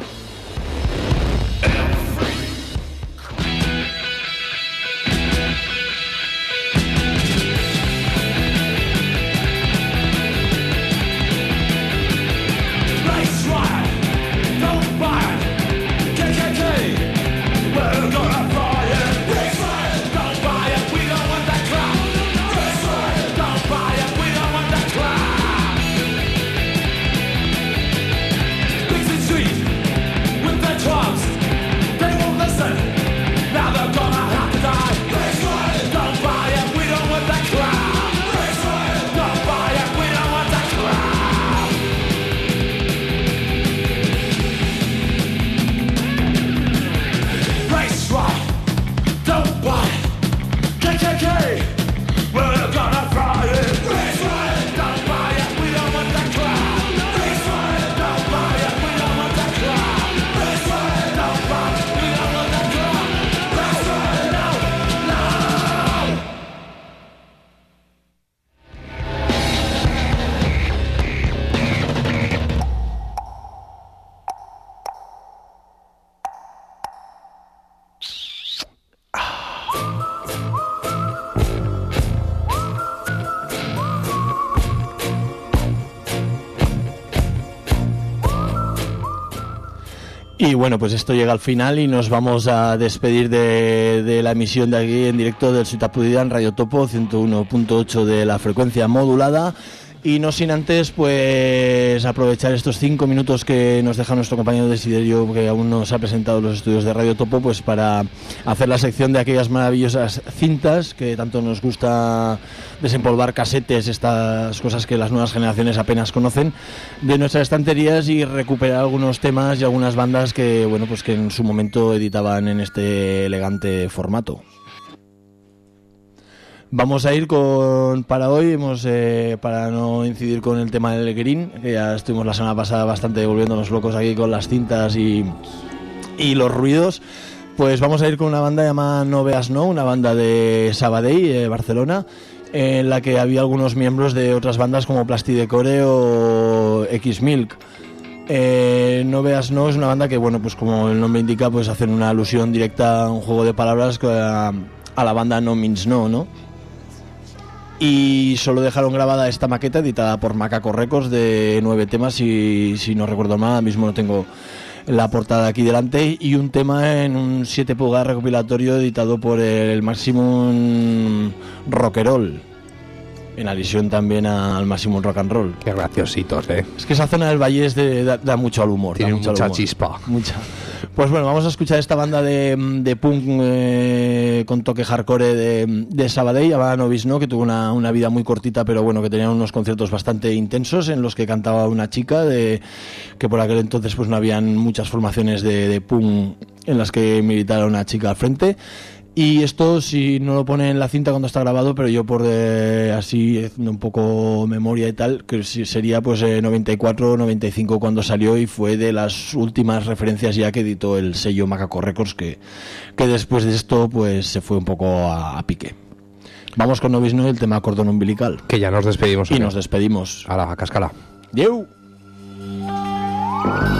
Y bueno, pues esto llega al final y nos vamos a despedir de la emisión de aquí en directo del Suita Pudrida en Radio Topo 101.8 de la frecuencia modulada. Y no sin antes, pues, aprovechar estos 5 minutos que nos deja nuestro compañero Desiderio, que aún no se ha presentado en los estudios de Radio Topo, pues para hacer la sección de aquellas maravillosas cintas que tanto nos gusta desempolvar, casetes, estas cosas que las nuevas generaciones apenas conocen, de nuestras estanterías, y recuperar algunos temas y algunas bandas que, bueno, pues que en su momento editaban en este elegante formato. Vamos a ir para hoy, para no incidir con el tema del green, que ya estuvimos la semana pasada bastante volviéndonos locos aquí con las cintas y los ruidos, pues vamos a ir con una banda llamada No Veas No, una banda de Sabadell, Barcelona, en la que había algunos miembros de otras bandas como Plastidecore o X-Milk. No Veas No es una banda que, bueno, pues como el nombre indica, pues hacen una alusión directa a un juego de palabras a la banda No Means No, ¿no? Y solo dejaron grabada esta maqueta editada por Macaco Records de 9 temas, y si no recuerdo mal, ahora mismo no tengo la portada aquí delante, y un tema en un 7 pulgadas recopilatorio editado por el Maximum Rock'n'Roll, en alusión también al Maximum Rock and Roll. Qué graciositos, Es que esa zona del Valle da mucho al humor. Tiene mucha humor. Chispa. Mucha. Pues bueno, vamos a escuchar esta banda de punk con toque hardcore de Sabadell, llamada No Veas No, que tuvo una vida muy cortita, pero bueno, que tenía unos conciertos bastante intensos en los que cantaba una chica, que por aquel entonces pues no habían muchas formaciones de punk en las que militara una chica al frente. Y esto, si no lo pone en la cinta cuando está grabado, pero yo por así haciendo un poco memoria y tal, que sería pues 94 95 cuando salió, y fue de las últimas referencias ya que editó el sello Macaco Records, que después de esto pues se fue un poco a pique. Vamos con No Veas No, el tema Cordón Umbilical. Que ya nos despedimos. Y nos despedimos. A la cascala. ¡Yeu!